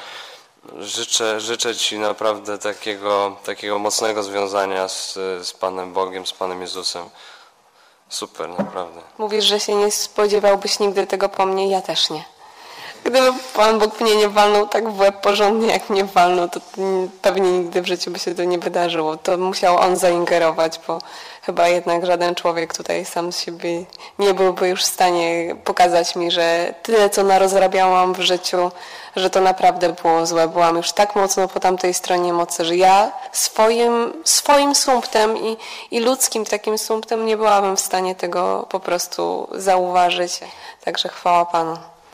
Życzę Ci naprawdę takiego mocnego związania z Panem Bogiem, z Panem Jezusem. Super, naprawdę. Mówisz, że się nie spodziewałbyś nigdy tego po mnie, ja też nie. Gdyby Pan Bóg mnie nie walnął tak w łeb porządnie, jak mnie walnął, to pewnie nigdy w życiu by się to nie wydarzyło. To musiał On zaingerować, bo chyba jednak żaden człowiek tutaj sam z siebie nie byłby już w stanie pokazać mi, że tyle, co narozrabiałam w życiu, że to naprawdę było złe. Byłam już tak mocno po tamtej stronie mocy, że ja swoim sumptem i ludzkim takim sumptem nie byłabym w stanie tego po prostu zauważyć. Także chwała Panu.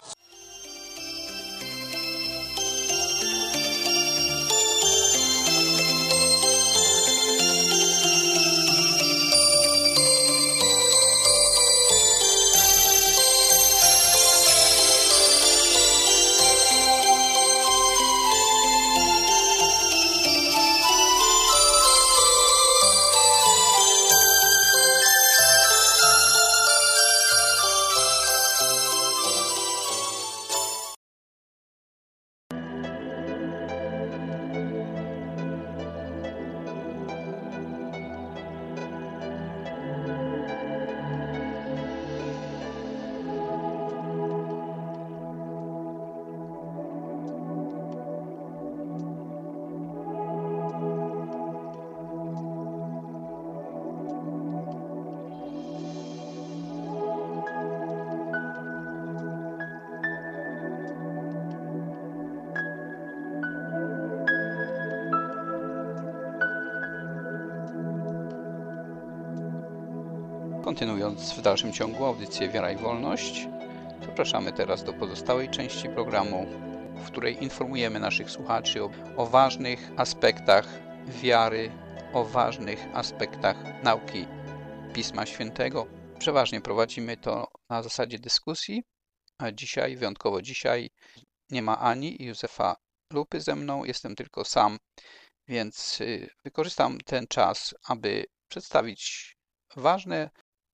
Kontynuując w dalszym ciągu audycję Wiara i Wolność, zapraszamy teraz do pozostałej części programu, w której informujemy naszych słuchaczy o ważnych aspektach wiary, o ważnych aspektach nauki Pisma Świętego. Przeważnie prowadzimy to na zasadzie dyskusji, a dzisiaj, wyjątkowo dzisiaj, nie ma Ani i Józefa Lupy ze mną, jestem tylko sam, więc wykorzystam ten czas, aby przedstawić ważne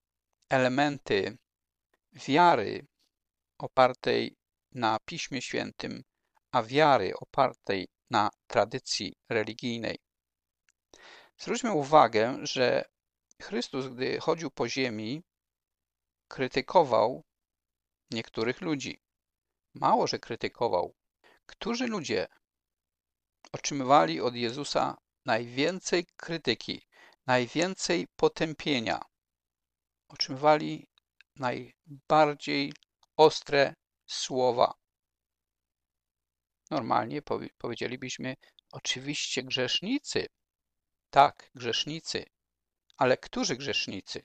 elementy wiary opartej na Piśmie Świętym, a wiary opartej na tradycji religijnej. Zwróćmy uwagę, że Chrystus, gdy chodził po ziemi, krytykował niektórych ludzi. Mało, że krytykował. Którzy ludzie otrzymywali od Jezusa najwięcej krytyki, najwięcej potępienia? Otrzymywali najbardziej ostre słowa. Normalnie powiedzielibyśmy, oczywiście grzesznicy. Tak, grzesznicy. Ale którzy grzesznicy?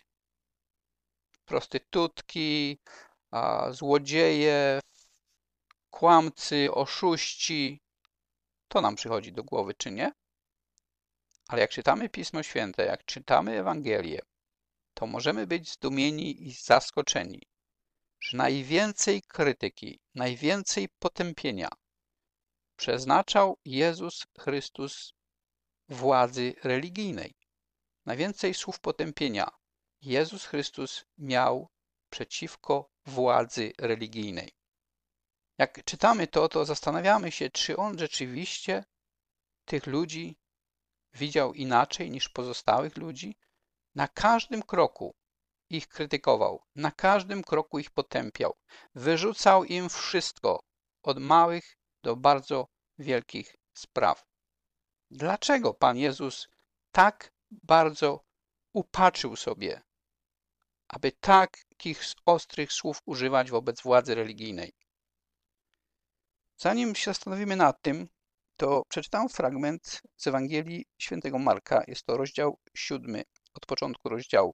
Prostytutki, złodzieje, kłamcy, oszuści. To nam przychodzi do głowy, czy nie? Ale jak czytamy Pismo Święte, jak czytamy Ewangelię, to możemy być zdumieni i zaskoczeni, że najwięcej krytyki, najwięcej potępienia przeznaczał Jezus Chrystus władzy religijnej. Najwięcej słów potępienia Jezus Chrystus miał przeciwko władzy religijnej. Jak czytamy to zastanawiamy się, czy on rzeczywiście tych ludzi widział inaczej niż pozostałych ludzi. Na każdym kroku ich krytykował, na każdym kroku ich potępiał. Wyrzucał im wszystko, od małych do bardzo wielkich spraw. Dlaczego Pan Jezus tak bardzo upatrzył sobie, aby takich ostrych słów używać wobec władzy religijnej? Zanim się zastanowimy nad tym, to przeczytam fragment z Ewangelii Świętego Marka. Jest to rozdział 7, od początku rozdziału.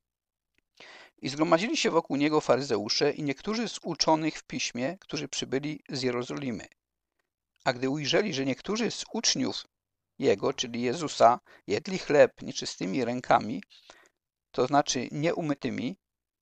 I zgromadzili się wokół niego faryzeusze i niektórzy z uczonych w piśmie, którzy przybyli z Jerozolimy. A gdy ujrzeli, że niektórzy z uczniów jego, czyli Jezusa, jedli chleb nieczystymi rękami, to znaczy nieumytymi,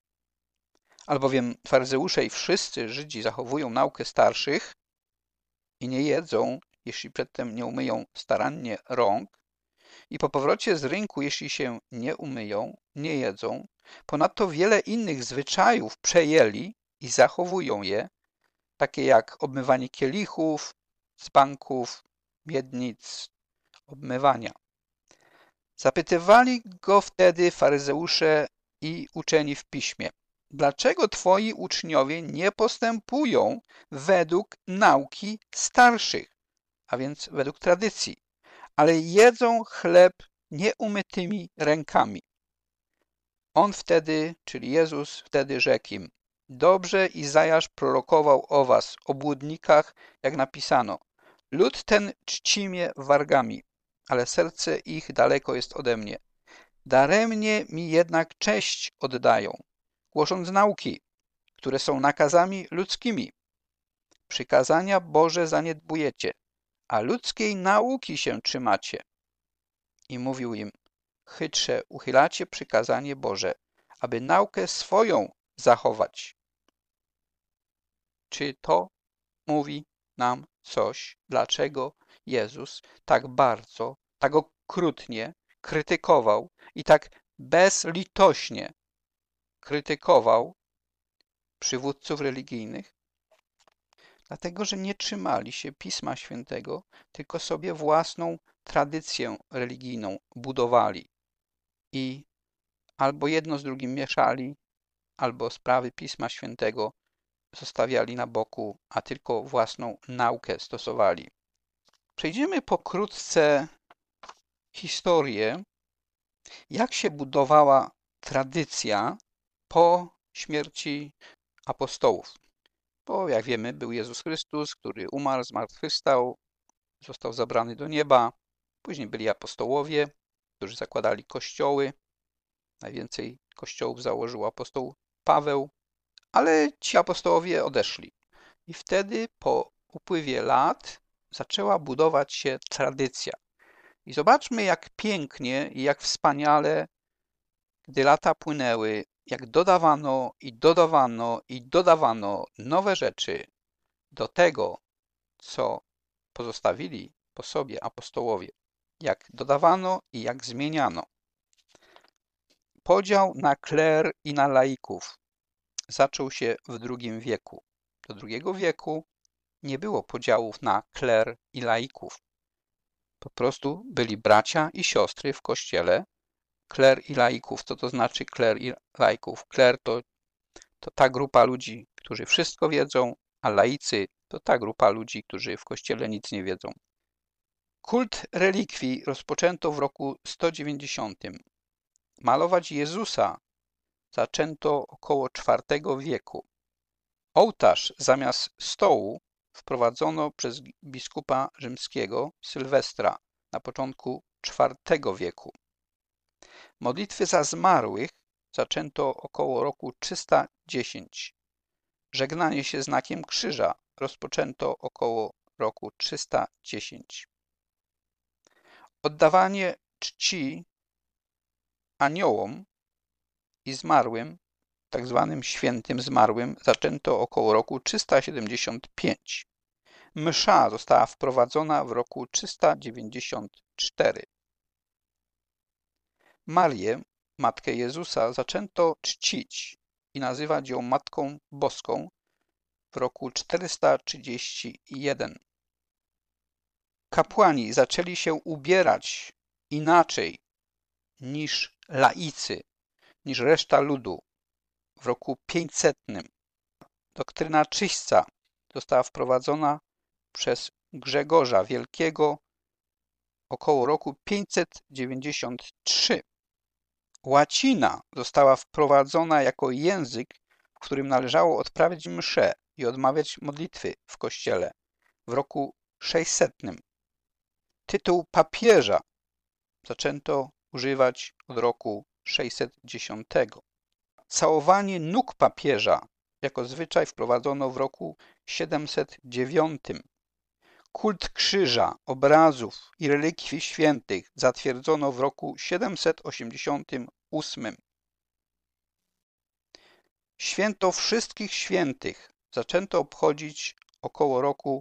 albowiem faryzeusze i wszyscy Żydzi zachowują naukę starszych i nie jedzą, jeśli przedtem nie umyją starannie rąk, i po powrocie z rynku, jeśli się nie umyją, nie jedzą. Ponadto wiele innych zwyczajów przejęli i zachowują je, takie jak obmywanie kielichów, dzbanków, miednic, obmywania. Zapytywali go wtedy faryzeusze i uczeni w piśmie: dlaczego twoi uczniowie nie postępują według nauki starszych, a więc według tradycji, ale jedzą chleb nieumytymi rękami? On wtedy, czyli Jezus, wtedy rzekł im: dobrze Izajasz prorokował o was, obłudnikach, jak napisano: lud ten czci mnie wargami, ale serce ich daleko jest ode mnie. Daremnie mi jednak cześć oddają, głosząc nauki, które są nakazami ludzkimi. Przykazania Boże zaniedbujecie, a ludzkiej nauki się trzymacie. I mówił im: chytrze uchylacie przykazanie Boże, aby naukę swoją zachować. Czy to mówi nam coś, dlaczego Jezus tak bardzo, tak okrutnie krytykował i tak bezlitośnie krytykował przywódców religijnych? Dlatego, że nie trzymali się Pisma Świętego, tylko sobie własną tradycję religijną budowali i albo jedno z drugim mieszali, albo sprawy Pisma Świętego zostawiali na boku, a tylko własną naukę stosowali. Przejdziemy pokrótce historię, jak się budowała tradycja po śmierci apostołów. Bo jak wiemy, był Jezus Chrystus, który umarł, zmartwychwstał, został zabrany do nieba. Później byli apostołowie, którzy zakładali kościoły. Najwięcej kościołów założył apostoł Paweł, ale ci apostołowie odeszli. I wtedy po upływie lat zaczęła budować się tradycja. I zobaczmy, jak pięknie i jak wspaniale, gdy lata płynęły, jak dodawano i dodawano i dodawano nowe rzeczy do tego, co pozostawili po sobie apostołowie. Jak dodawano i jak zmieniano. Podział na kler i na laików zaczął się w II wieku. Do II wieku nie było podziałów na kler i laików. Po prostu byli bracia i siostry w kościele. Kler i laików, co to znaczy kler i laików? Kler to ta grupa ludzi, którzy wszystko wiedzą, a laicy to ta grupa ludzi, którzy w kościele nic nie wiedzą. Kult relikwii rozpoczęto w roku 190. Malować Jezusa zaczęto około IV wieku. Ołtarz zamiast stołu wprowadzono przez biskupa rzymskiego Sylwestra na początku IV wieku. Modlitwy za zmarłych zaczęto około roku 310. Żegnanie się znakiem krzyża rozpoczęto około roku 310. Oddawanie czci aniołom i zmarłym, tak zwanym świętym zmarłym, zaczęto około roku 375. Msza została wprowadzona w roku 394. Marię Matkę Jezusa zaczęto czcić i nazywać ją Matką Boską w roku 431. Kapłani zaczęli się ubierać inaczej niż laicy, niż reszta ludu w roku 500. Doktryna czyśćca została wprowadzona przez Grzegorza Wielkiego około roku 593. Łacina została wprowadzona jako język, w którym należało odprawiać msze i odmawiać modlitwy w kościele w roku 600. Tytuł papieża zaczęto używać od roku 610. Całowanie nóg papieża jako zwyczaj wprowadzono w roku 709. Kult krzyża, obrazów i relikwii świętych zatwierdzono w roku 788. Święto Wszystkich Świętych zaczęto obchodzić około roku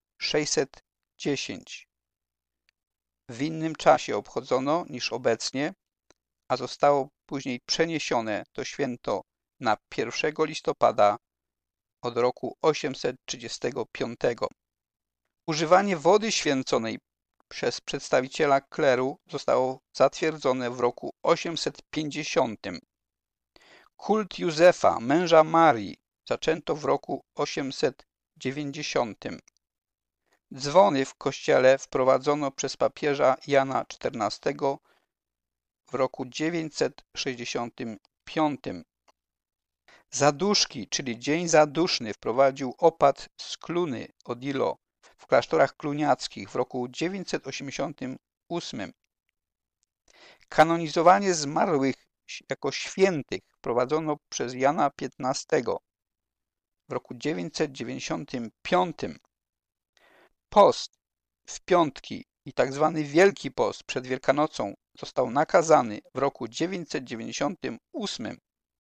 610. W innym czasie obchodzono niż obecnie, a zostało później przeniesione to święto na 1 listopada od roku 835. Używanie wody święconej przez przedstawiciela kleru zostało zatwierdzone w roku 850. Kult Józefa, męża Marii, zaczęto w roku 890. Dzwony w kościele wprowadzono przez papieża Jana XIV w roku 965. Zaduszki, czyli Dzień Zaduszny, wprowadził opat z Cluny Odilo w klasztorach kluniackich w roku 988. Kanonizowanie zmarłych jako świętych wprowadzono przez Jana XV w roku 995. Post w piątki i tzw. Wielki Post przed Wielkanocą został nakazany w roku 998.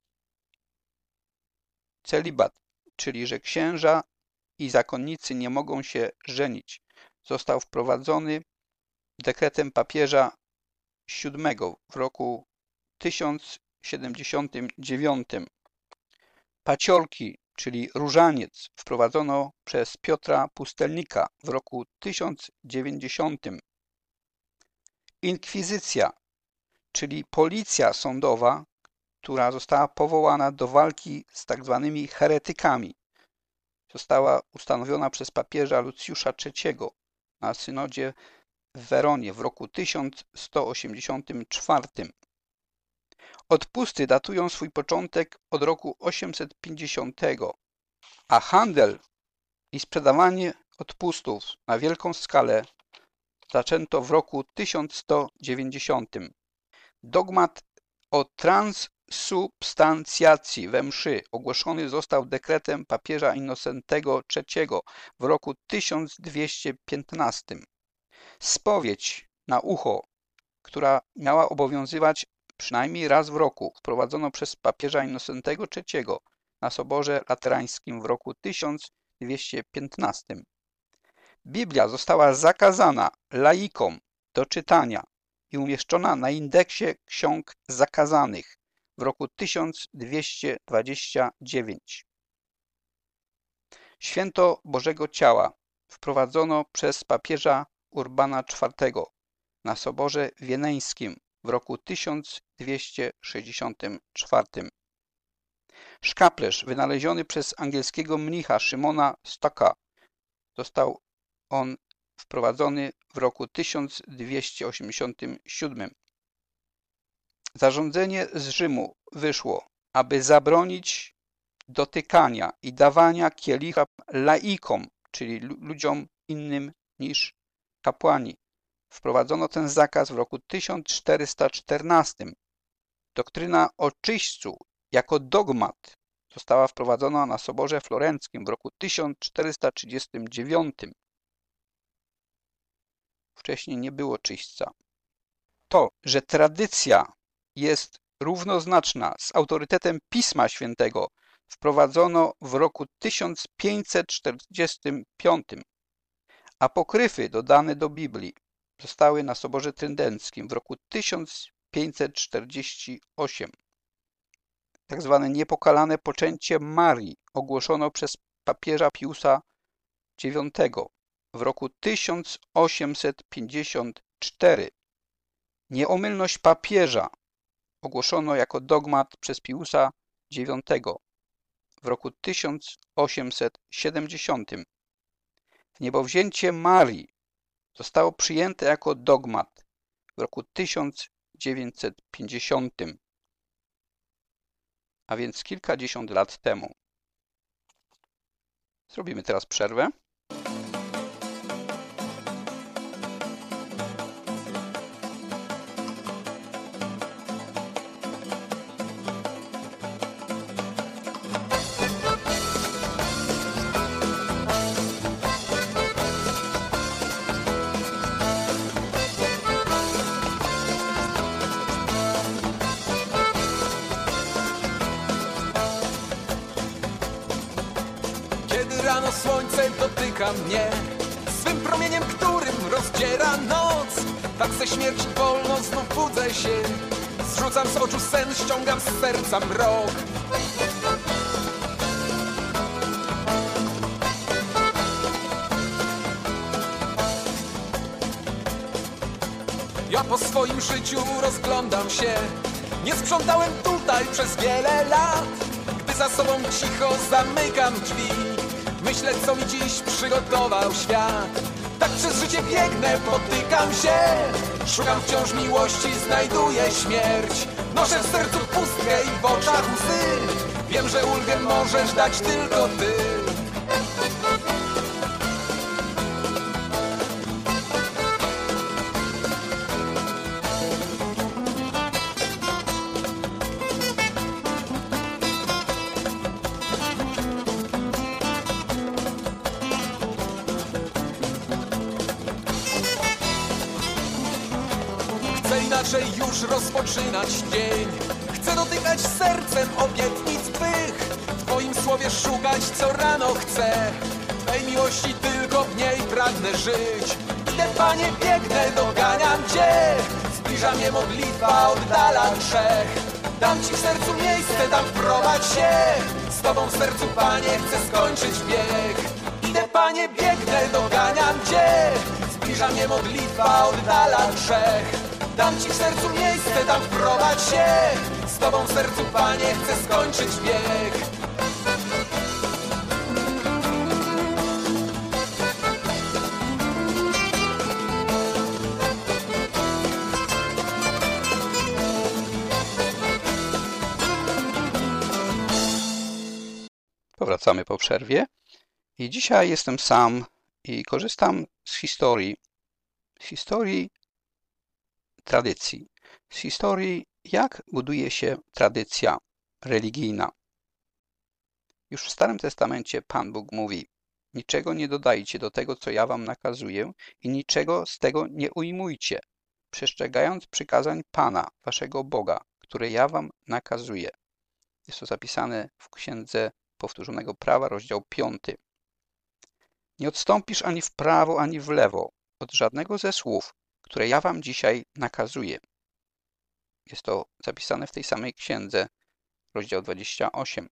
Celibat, czyli że księża i zakonnicy nie mogą się żenić, został wprowadzony dekretem papieża VII w roku 1079. Paciorki, czyli różaniec, wprowadzono przez Piotra Pustelnika w roku 1090. Inkwizycja, czyli policja sądowa, która została powołana do walki z tzw. heretykami, została ustanowiona przez papieża Lucjusza III na synodzie w Weronie w roku 1184. Odpusty datują swój początek od roku 850, a handel i sprzedawanie odpustów na wielką skalę zaczęto w roku 1190. Dogmat o transsubstancjacji we mszy ogłoszony został dekretem papieża Innocentego III w roku 1215. Spowiedź na ucho, która miała obowiązywać przynajmniej raz w roku, wprowadzono przez papieża Innocentego III na Soborze Laterańskim w roku 1215. Biblia została zakazana laikom do czytania i umieszczona na indeksie ksiąg zakazanych w roku 1229. Święto Bożego Ciała wprowadzono przez papieża Urbana IV na Soborze Wieneńskim w roku 1264. Szkaplerz wynaleziony przez angielskiego mnicha Szymona Stocka został on wprowadzony w roku 1287. Zarządzenie z Rzymu wyszło, aby zabronić dotykania i dawania kielicha laikom, czyli ludziom innym niż kapłani. Wprowadzono ten zakaz w roku 1414. Doktryna o czyśćcu jako dogmat została wprowadzona na Soborze Florenckim w roku 1439. Wcześniej nie było czyśćca. To, że tradycja jest równoznaczna z autorytetem Pisma Świętego, wprowadzono w roku 1545. Apokryfy dodane do Biblii zostały na Soborze Trydenckim w roku 1555. 1548. Tak zwane niepokalane poczęcie Marii ogłoszono przez papieża Piusa IX w roku 1854. Nieomylność papieża ogłoszono jako dogmat przez Piusa IX w roku 1870. Niebowzięcie Marii zostało przyjęte jako dogmat w roku 1950, a więc kilkadziesiąt lat temu. Zrobimy teraz przerwę. Rano słońce dotyka mnie swym promieniem, którym rozdziera noc. Tak ze śmierci wolno znów budzę się, zrzucam z oczu sen, ściągam z serca mrok. Ja po swoim życiu rozglądam się, nie sprzątałem tutaj przez wiele lat. Gdy za sobą cicho zamykam drzwi, myślę, co mi dziś przygotował świat. Tak przez życie biegnę, potykam się, szukam wciąż miłości, znajduję śmierć. Noszę w sercu pustkę i w oczach łzy, wiem, że ulgę możesz dać tylko ty. Inaczej już rozpoczynać dzień. Chcę dotykać sercem obietnic Twych, w Twoim słowie szukać co rano chcę. Twej miłości tylko w niej pragnę żyć. Idę, Panie, biegnę, doganiam Cię. Zbliża mnie modlitwa, oddala grzech. Dam Ci w sercu miejsce, tam wprowadź się. Z Tobą w sercu, Panie, chcę skończyć bieg. Idę, Panie, biegnę, doganiam Cię. Zbliża mnie modlitwa, oddala grzech. Dam Ci w sercu miejsce, tam wprowadź się. Z Tobą w sercu, Panie, chcę skończyć bieg. Powracamy po przerwie i dzisiaj jestem sam i korzystam z historii tradycji, z historii, jak buduje się tradycja religijna. Już w Starym Testamencie Pan Bóg mówi: niczego nie dodajcie do tego, co ja wam nakazuję, i niczego z tego nie ujmujcie, przestrzegając przykazań Pana, waszego Boga, które ja wam nakazuję. Jest to zapisane w Księdze Powtórzonego Prawa, rozdział 5. Nie odstąpisz ani w prawo, ani w lewo od żadnego ze słów, które ja wam dzisiaj nakazuję. Jest to zapisane w tej samej księdze, rozdział 28.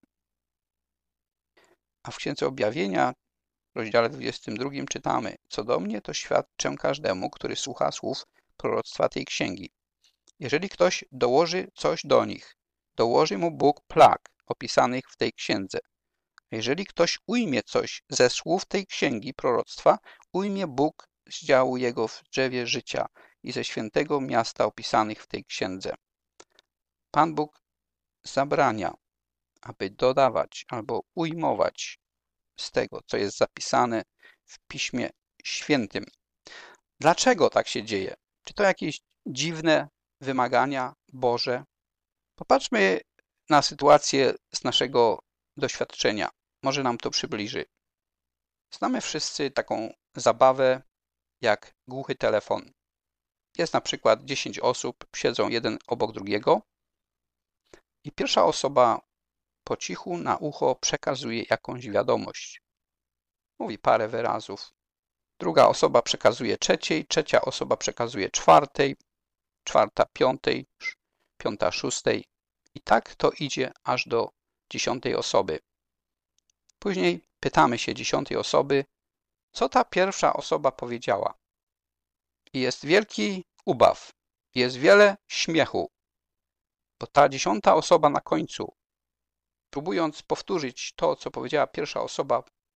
A w Księdze Objawienia, w rozdziale 22 czytamy: co do mnie, to świadczę każdemu, który słucha słów proroctwa tej księgi. Jeżeli ktoś dołoży coś do nich, dołoży mu Bóg plag opisanych w tej księdze. Jeżeli ktoś ujmie coś ze słów tej księgi proroctwa, ujmie Bóg z działu jego w drzewie życia i ze świętego miasta opisanych w tej księdze. Pan Bóg zabrania, aby dodawać albo ujmować z tego, co jest zapisane w Piśmie Świętym. Dlaczego tak się dzieje? Czy to jakieś dziwne wymagania Boże? Popatrzmy na sytuację z naszego doświadczenia. Może nam to przybliży. Znamy wszyscy taką zabawę jak głuchy telefon. Jest na przykład 10 osób, siedzą jeden obok drugiego i pierwsza osoba po cichu na ucho przekazuje jakąś wiadomość. Mówi parę wyrazów. Druga osoba przekazuje trzeciej, trzecia osoba przekazuje czwartej. czwarta piątej, piąta szóstej i tak to idzie aż do 10 osoby. Później pytamy się 10 osoby, co ta pierwsza osoba powiedziała. I jest wielki ubaw, jest wiele śmiechu, bo ta 10 osoba na końcu, próbując powtórzyć to, co powiedziała pierwsza osoba,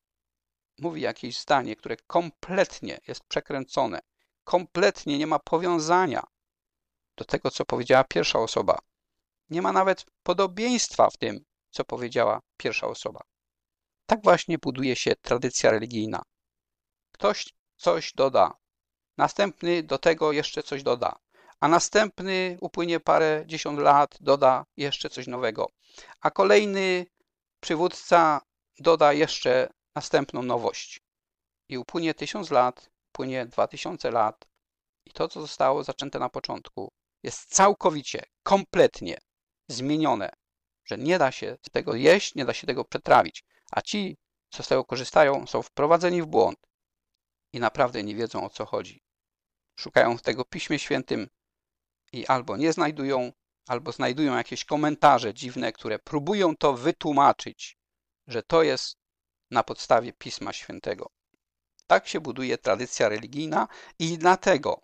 mówi jakieś zdanie, które kompletnie jest przekręcone, kompletnie nie ma powiązania do tego, co powiedziała pierwsza osoba. Nie ma nawet podobieństwa w tym, co powiedziała pierwsza osoba. Tak właśnie buduje się tradycja religijna. Ktoś coś doda, następny do tego jeszcze coś doda, a następny upłynie parę dziesiąt lat, doda jeszcze coś nowego, a kolejny przywódca doda jeszcze następną nowość. I upłynie 1000 lat, upłynie 2000 lat i to, co zostało zaczęte na początku, jest całkowicie, kompletnie zmienione, że nie da się z tego jeść, nie da się tego przetrawić, a ci, co z tego korzystają, są wprowadzeni w błąd i naprawdę nie wiedzą, o co chodzi. Szukają tego w Piśmie Świętym i albo nie znajdują, albo znajdują jakieś komentarze dziwne, które próbują to wytłumaczyć, że to jest na podstawie Pisma Świętego. Tak się buduje tradycja religijna i dlatego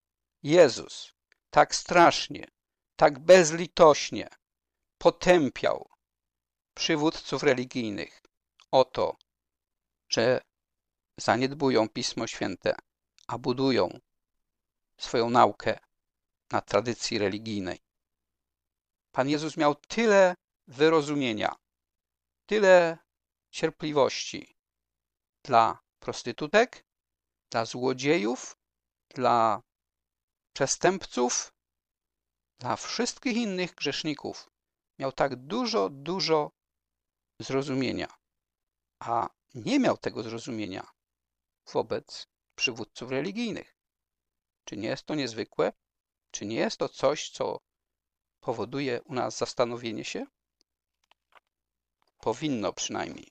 Jezus tak strasznie, tak bezlitośnie potępiał przywódców religijnych o to, że zaniedbują Pismo Święte, a budują swoją naukę na tradycji religijnej. Pan Jezus miał tyle wyrozumienia, tyle cierpliwości dla prostytutek, dla złodziejów, dla przestępców, dla wszystkich innych grzeszników. Miał tak dużo zrozumienia, a nie miał tego zrozumienia wobec przywódców religijnych. Czy nie jest to niezwykłe? Czy nie jest to coś, co powoduje u nas zastanowienie się? Powinno przynajmniej.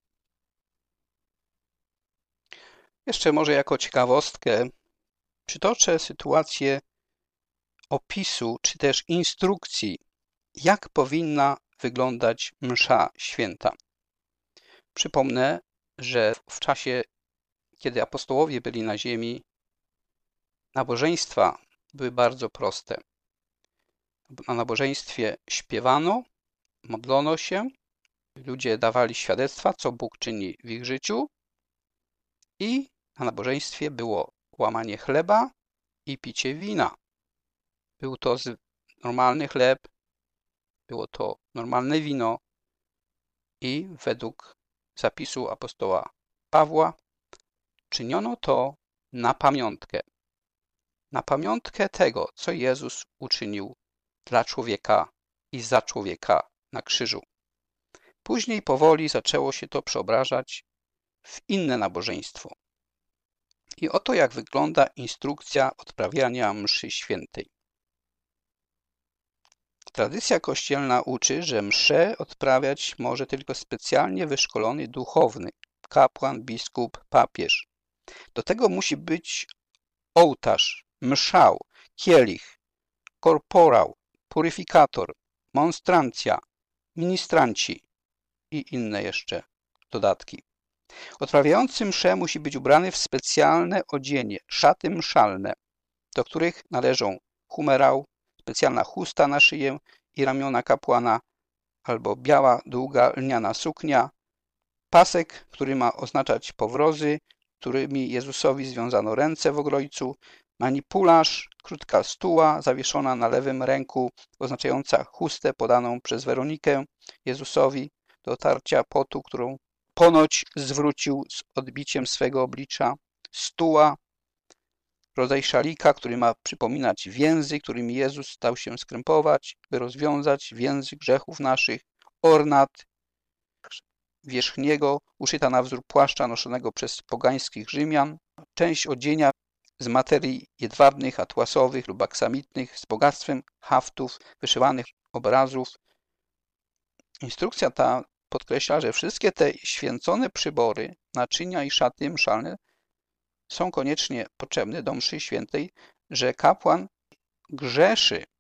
Jeszcze może jako ciekawostkę przytoczę sytuację opisu, czy też instrukcji, jak powinna wyglądać msza święta. Przypomnę, że w czasie, kiedy apostołowie byli na ziemi, nabożeństwa były bardzo proste. Na nabożeństwie śpiewano, modlono się, ludzie dawali świadectwa, co Bóg czyni w ich życiu i na nabożeństwie było łamanie chleba i picie wina. Był to normalny chleb, było to normalne wino i według zapisu apostoła Pawła czyniono to na pamiątkę. Na pamiątkę tego, co Jezus uczynił dla człowieka i za człowieka na krzyżu. Później powoli zaczęło się to przeobrażać w inne nabożeństwo. I oto jak wygląda instrukcja odprawiania mszy świętej. Tradycja kościelna uczy, że mszę odprawiać może tylko specjalnie wyszkolony duchowny, kapłan, biskup, papież. Do tego musi być ołtarz, mszał, kielich, korporał, puryfikator, monstrancja, ministranci i inne jeszcze dodatki. Odprawiający mszę musi być ubrany w specjalne odzienie, szaty mszalne, do których należą humerał, specjalna chusta na szyję i ramiona kapłana, albo biała, długa, lniana suknia, pasek, który ma oznaczać powrozy, którymi Jezusowi związano ręce w Ogrojcu, manipularz, krótka stuła zawieszona na lewym ręku, oznaczająca chustę podaną przez Weronikę Jezusowi do otarcia potu, którą ponoć zwrócił z odbiciem swego oblicza, stuła, rodzaj szalika, który ma przypominać więzy, którymi Jezus dał się skrępować, by rozwiązać więzy grzechów naszych, ornat wierzchniego, uszyta na wzór płaszcza noszonego przez pogańskich Rzymian, część odzienia z materii jedwabnych, atłasowych lub aksamitnych, z bogactwem haftów, wyszywanych obrazów. Instrukcja ta podkreśla, że wszystkie te święcone przybory, naczynia i szaty mszalne są koniecznie potrzebne do mszy świętej, że kapłan grzeszy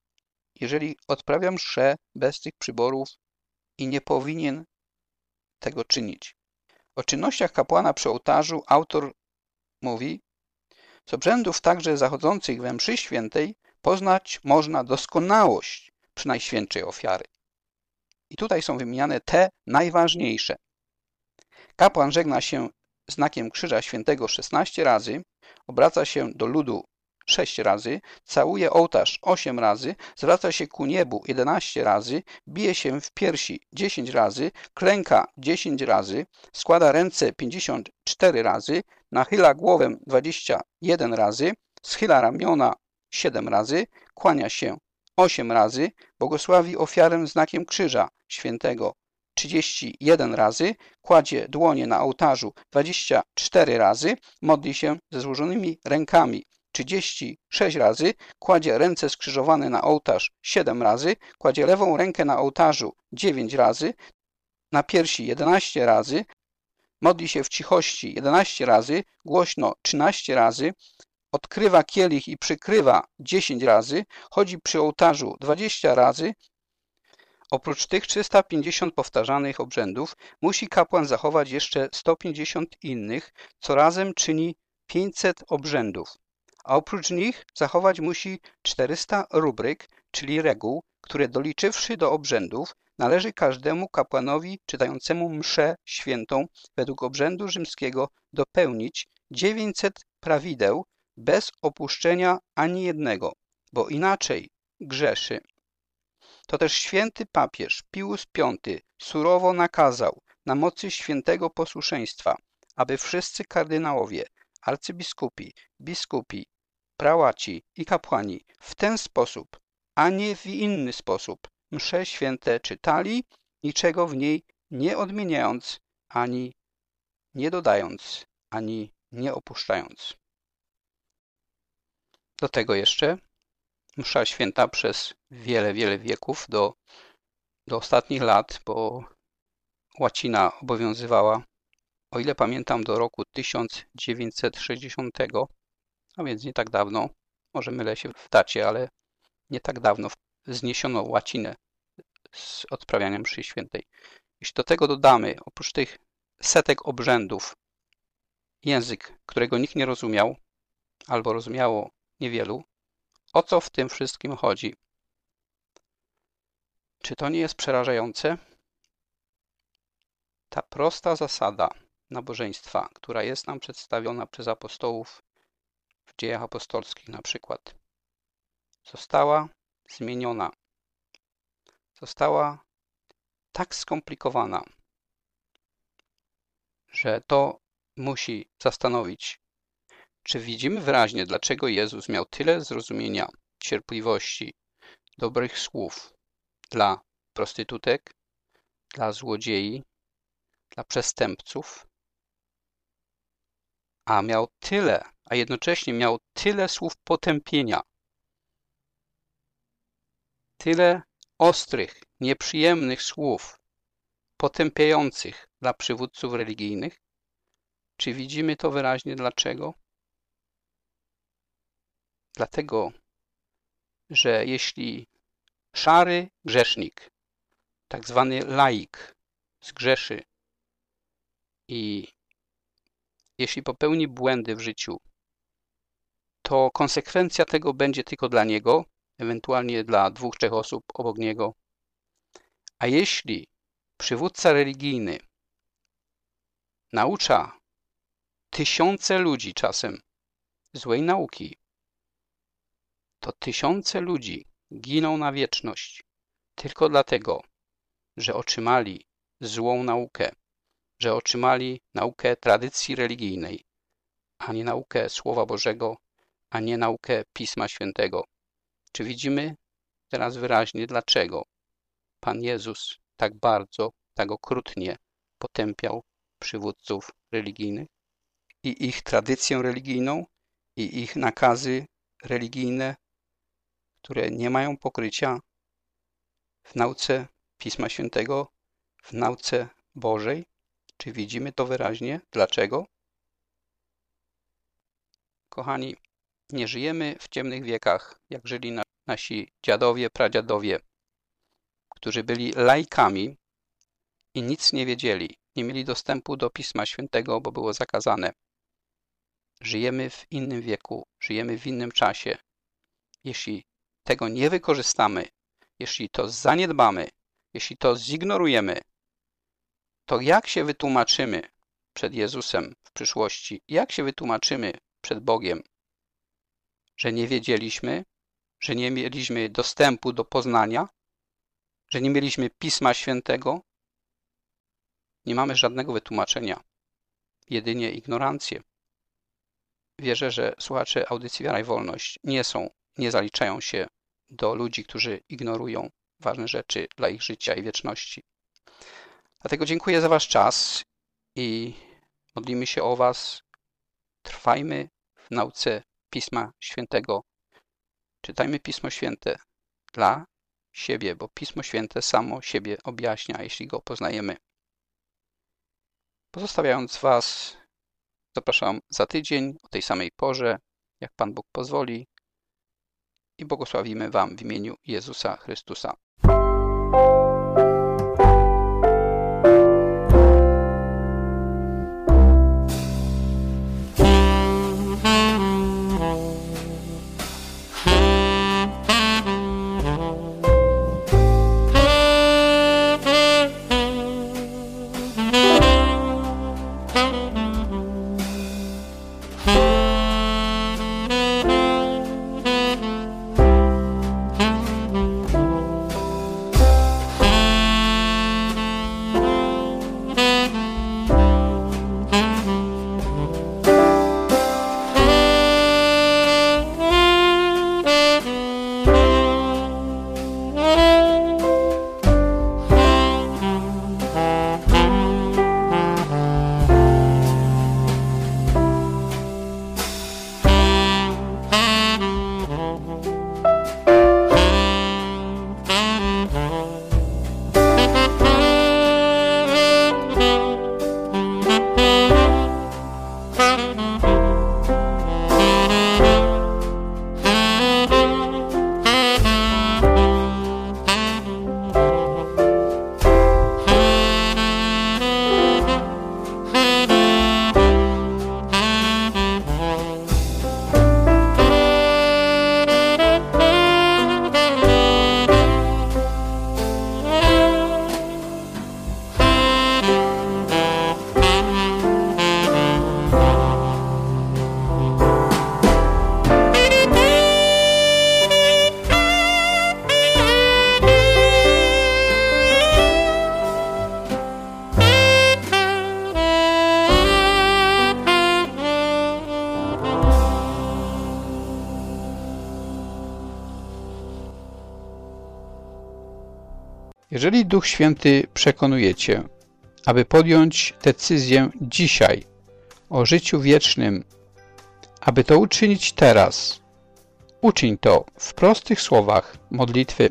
jeżeli odprawia mszę bez tych przyborów i nie powinien tego czynić. O czynnościach kapłana przy ołtarzu autor mówi: z obrzędów także zachodzących we mszy świętej poznać można doskonałość przy najświętszej ofiary. I tutaj są wymieniane te najważniejsze. Kapłan żegna się znakiem krzyża świętego 16 razy, obraca się do ludu 6 razy, całuje ołtarz 8 razy, zwraca się ku niebu 11 razy, bije się w piersi 10 razy, klęka 10 razy, składa ręce 54 razy, nachyla głowę 21 razy, schyla ramiona 7 razy, kłania się 8 razy, błogosławi ofiarę znakiem krzyża świętego 31 razy, kładzie dłonie na ołtarzu 24 razy, modli się ze złożonymi rękami 36 razy, kładzie ręce skrzyżowane na ołtarz 7 razy, kładzie lewą rękę na ołtarzu 9 razy, na piersi 11 razy, modli się w cichości 11 razy, głośno 13 razy, odkrywa kielich i przykrywa 10 razy, chodzi przy ołtarzu 20 razy. Oprócz tych 350 powtarzanych obrzędów musi kapłan zachować jeszcze 150 innych, co razem czyni 500 obrzędów. A oprócz nich zachować musi 400 rubryk, czyli reguł, które doliczywszy do obrzędów, należy każdemu kapłanowi czytającemu mszę świętą według obrzędu rzymskiego dopełnić 900 prawideł bez opuszczenia ani jednego, bo inaczej grzeszy. To też święty papież Pius V surowo nakazał na mocy świętego posłuszeństwa, aby wszyscy kardynałowie, arcybiskupi, biskupi, prałaci i kapłani w ten sposób, a nie w inny sposób msze święte czytali, niczego w niej nie odmieniając, ani nie dodając, ani nie opuszczając. Do tego jeszcze msza święta przez wiele wieków do ostatnich lat, bo łacina obowiązywała, o ile pamiętam, do roku 1960, a więc nie tak dawno, może mylę się w dacie, ale nie tak dawno zniesiono łacinę z odprawiania mszy świętej. Jeśli do tego dodamy, oprócz tych setek obrzędów, język, którego nikt nie rozumiał, albo rozumiało niewielu, o co w tym wszystkim chodzi? Czy to nie jest przerażające? Ta prosta zasada nabożeństwa, która jest nam przedstawiona przez apostołów w Dziejach Apostolskich na przykład, została zmieniona. Została tak skomplikowana, że to musi zastanowić, czy widzimy wyraźnie, dlaczego Jezus miał tyle zrozumienia, cierpliwości, dobrych słów dla prostytutek, dla złodziei, dla przestępców, a jednocześnie miał tyle słów potępienia, tyle ostrych, nieprzyjemnych słów potępiających dla przywódców religijnych. Czy widzimy to wyraźnie dlaczego? Dlatego, że jeśli szary grzesznik, tak zwany laik, zgrzeszy i jeśli popełni błędy w życiu, to konsekwencja tego będzie tylko dla niego, ewentualnie dla 2-3 osób obok niego. A jeśli przywódca religijny naucza tysiące ludzi czasem złej nauki, to tysiące ludzi giną na wieczność tylko dlatego, że otrzymali złą naukę, że otrzymali naukę tradycji religijnej, a nie naukę Słowa Bożego, a nie naukę Pisma Świętego. Czy widzimy teraz wyraźnie, dlaczego Pan Jezus tak bardzo, tak okrutnie potępiał przywódców religijnych i ich tradycję religijną i ich nakazy religijne, które nie mają pokrycia w nauce Pisma Świętego, w nauce Bożej? Czy widzimy to wyraźnie? Dlaczego? Kochani, nie żyjemy w ciemnych wiekach, jak żyli nasi dziadowie, pradziadowie, którzy byli laikami i nic nie wiedzieli, nie mieli dostępu do Pisma Świętego, bo było zakazane. Żyjemy w innym wieku, żyjemy w innym czasie. Jeśli tego nie wykorzystamy, jeśli to zaniedbamy, jeśli to zignorujemy, to jak się wytłumaczymy przed Jezusem w przyszłości? Jak się wytłumaczymy przed Bogiem, że nie wiedzieliśmy, że nie mieliśmy dostępu do poznania, że nie mieliśmy Pisma Świętego? Nie mamy żadnego wytłumaczenia, jedynie ignorancję. Wierzę, że słuchacze audycji Wiara i Wolność nie zaliczają się do ludzi, którzy ignorują ważne rzeczy dla ich życia i wieczności. Dlatego dziękuję za wasz czas i modlimy się o was. Trwajmy w nauce Pisma Świętego. Czytajmy Pismo Święte dla siebie, bo Pismo Święte samo siebie objaśnia, jeśli go poznajemy. Pozostawiając was, zapraszam za tydzień o tej samej porze, jak Pan Bóg pozwoli, i błogosławimy wam w imieniu Jezusa Chrystusa. Jeżeli Duch Święty przekonuje cię, aby podjąć decyzję dzisiaj o życiu wiecznym, aby to uczynić teraz, uczyń to w prostych słowach modlitwy.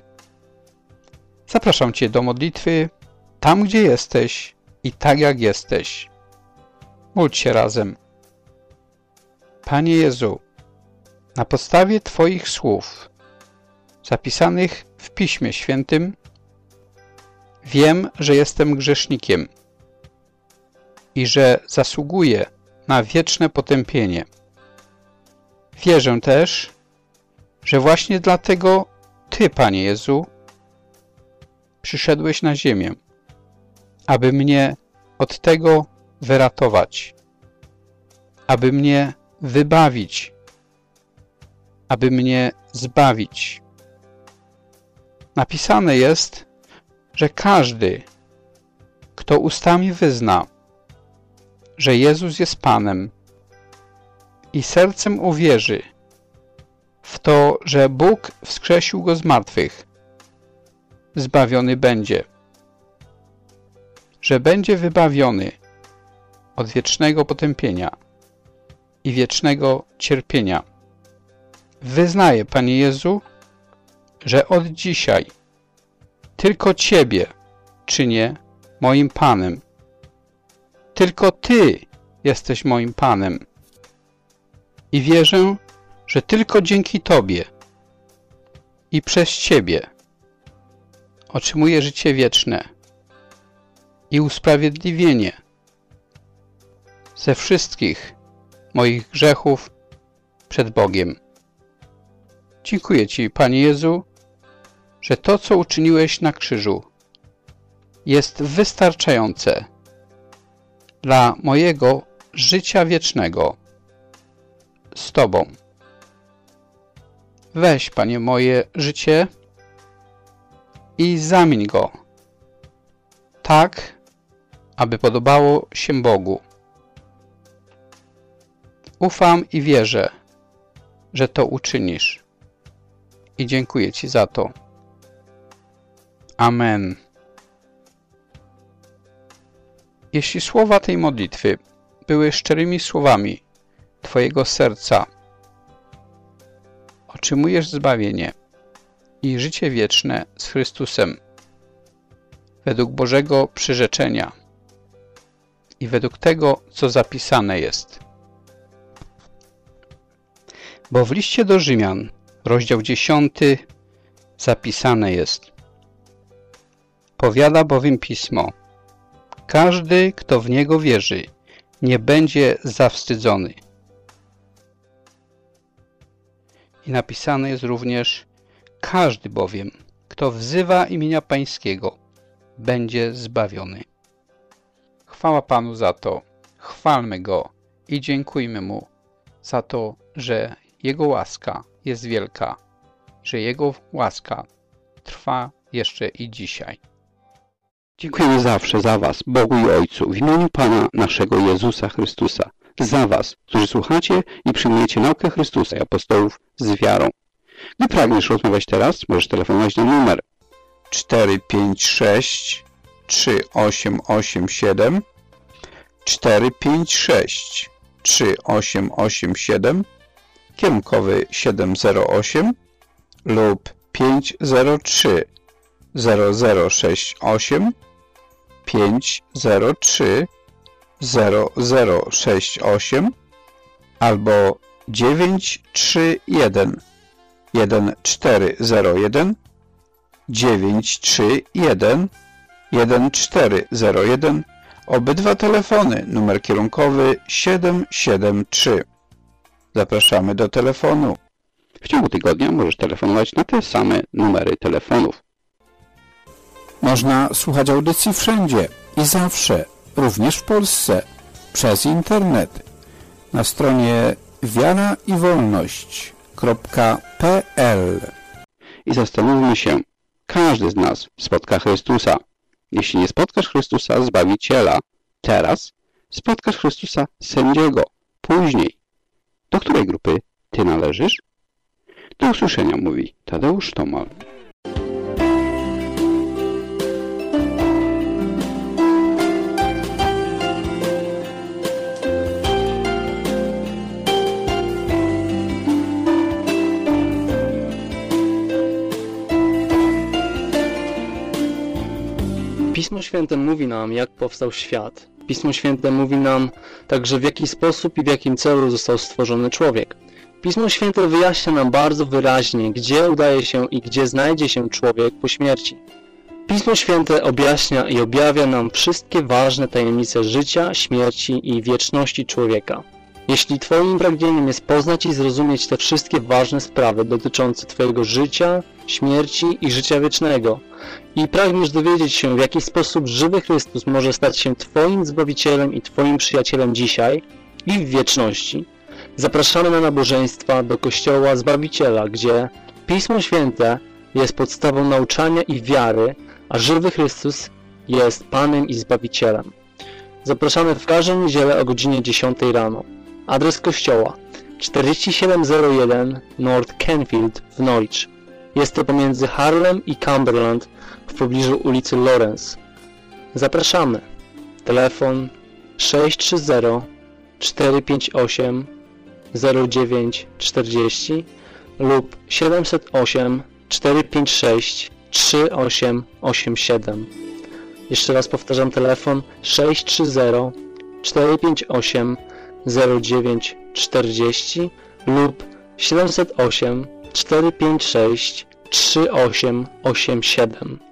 Zapraszam cię do modlitwy tam, gdzie jesteś i tak, jak jesteś. Módl się razem. Panie Jezu, na podstawie Twoich słów zapisanych w Piśmie Świętym wiem, że jestem grzesznikiem i że zasługuję na wieczne potępienie. Wierzę też, że właśnie dlatego Ty, Panie Jezu, przyszedłeś na ziemię, aby mnie od tego wyratować, aby mnie wybawić, aby mnie zbawić. Napisane jest, że każdy, kto ustami wyzna, że Jezus jest Panem i sercem uwierzy w to, że Bóg wskrzesił Go z martwych, zbawiony będzie, że będzie wybawiony od wiecznego potępienia i wiecznego cierpienia. Wyznaję, Panie Jezu, że od dzisiaj tylko Ciebie czynię moim Panem. Tylko Ty jesteś moim Panem. I wierzę, że tylko dzięki Tobie i przez Ciebie otrzymuję życie wieczne i usprawiedliwienie ze wszystkich moich grzechów przed Bogiem. Dziękuję Ci, Panie Jezu, że to, co uczyniłeś na krzyżu, jest wystarczające dla mojego życia wiecznego z Tobą. Weź, Panie, moje życie i zamień go tak, aby podobało się Bogu. Ufam i wierzę, że to uczynisz i dziękuję Ci za to. Amen. Jeśli słowa tej modlitwy były szczerymi słowami Twojego serca, otrzymujesz zbawienie i życie wieczne z Chrystusem według Bożego przyrzeczenia i według tego, co zapisane jest. Bo w liście do Rzymian, rozdział 10, zapisane jest: powiada bowiem Pismo: każdy, kto w Niego wierzy, nie będzie zawstydzony. I napisane jest również: każdy bowiem, kto wzywa imienia Pańskiego, będzie zbawiony. Chwała Panu za to, chwalmy Go i dziękujmy Mu za to, że Jego łaska jest wielka, że Jego łaska trwa jeszcze i dzisiaj. Dziękujemy zawsze za Was, Bogu i Ojcu, w imieniu Pana naszego Jezusa Chrystusa, za Was, którzy słuchacie i przyjmujecie naukę Chrystusa i apostołów z wiarą. Gdy pragniesz rozmawiać teraz, możesz telefonować na numer 456 3887 456 3887 kierunkowy 708 lub 503 0068 503 0068 albo 931 1401 931 1401. Obydwa telefony, numer kierunkowy 773. Zapraszamy do telefonu. W ciągu tygodnia możesz telefonować na te same numery telefonów. Można słuchać audycji wszędzie i zawsze, również w Polsce, przez internet. Na stronie wiaraiwolność.pl. I zastanówmy się, każdy z nas spotka Chrystusa. Jeśli nie spotkasz Chrystusa, Zbawiciela, teraz spotkasz Chrystusa, Sędziego, później. Do której grupy Ty należysz? Do usłyszenia, mówi Tadeusz Tomal. Pismo Święte mówi nam, jak powstał świat. Pismo Święte mówi nam także, w jaki sposób i w jakim celu został stworzony człowiek. Pismo Święte wyjaśnia nam bardzo wyraźnie, gdzie udaje się i gdzie znajdzie się człowiek po śmierci. Pismo Święte objaśnia i objawia nam wszystkie ważne tajemnice życia, śmierci i wieczności człowieka. Jeśli Twoim pragnieniem jest poznać i zrozumieć te wszystkie ważne sprawy dotyczące Twojego życia, śmierci i życia wiecznego i pragniesz dowiedzieć się, w jaki sposób żywy Chrystus może stać się Twoim Zbawicielem i Twoim przyjacielem dzisiaj i w wieczności, zapraszamy na nabożeństwa do Kościoła Zbawiciela, gdzie Pismo Święte jest podstawą nauczania i wiary, a żywy Chrystus jest Panem i Zbawicielem. Zapraszamy w każdą niedzielę o godzinie 10 rano. Adres kościoła 4701 North Canfield w Norwich. Jest to pomiędzy Harlem i Cumberland w pobliżu ulicy Lawrence. Zapraszamy. Telefon 630 458 0940 lub 708 456 3887. Jeszcze raz powtarzam, telefon 630 458 0940 lub 708 456 3887.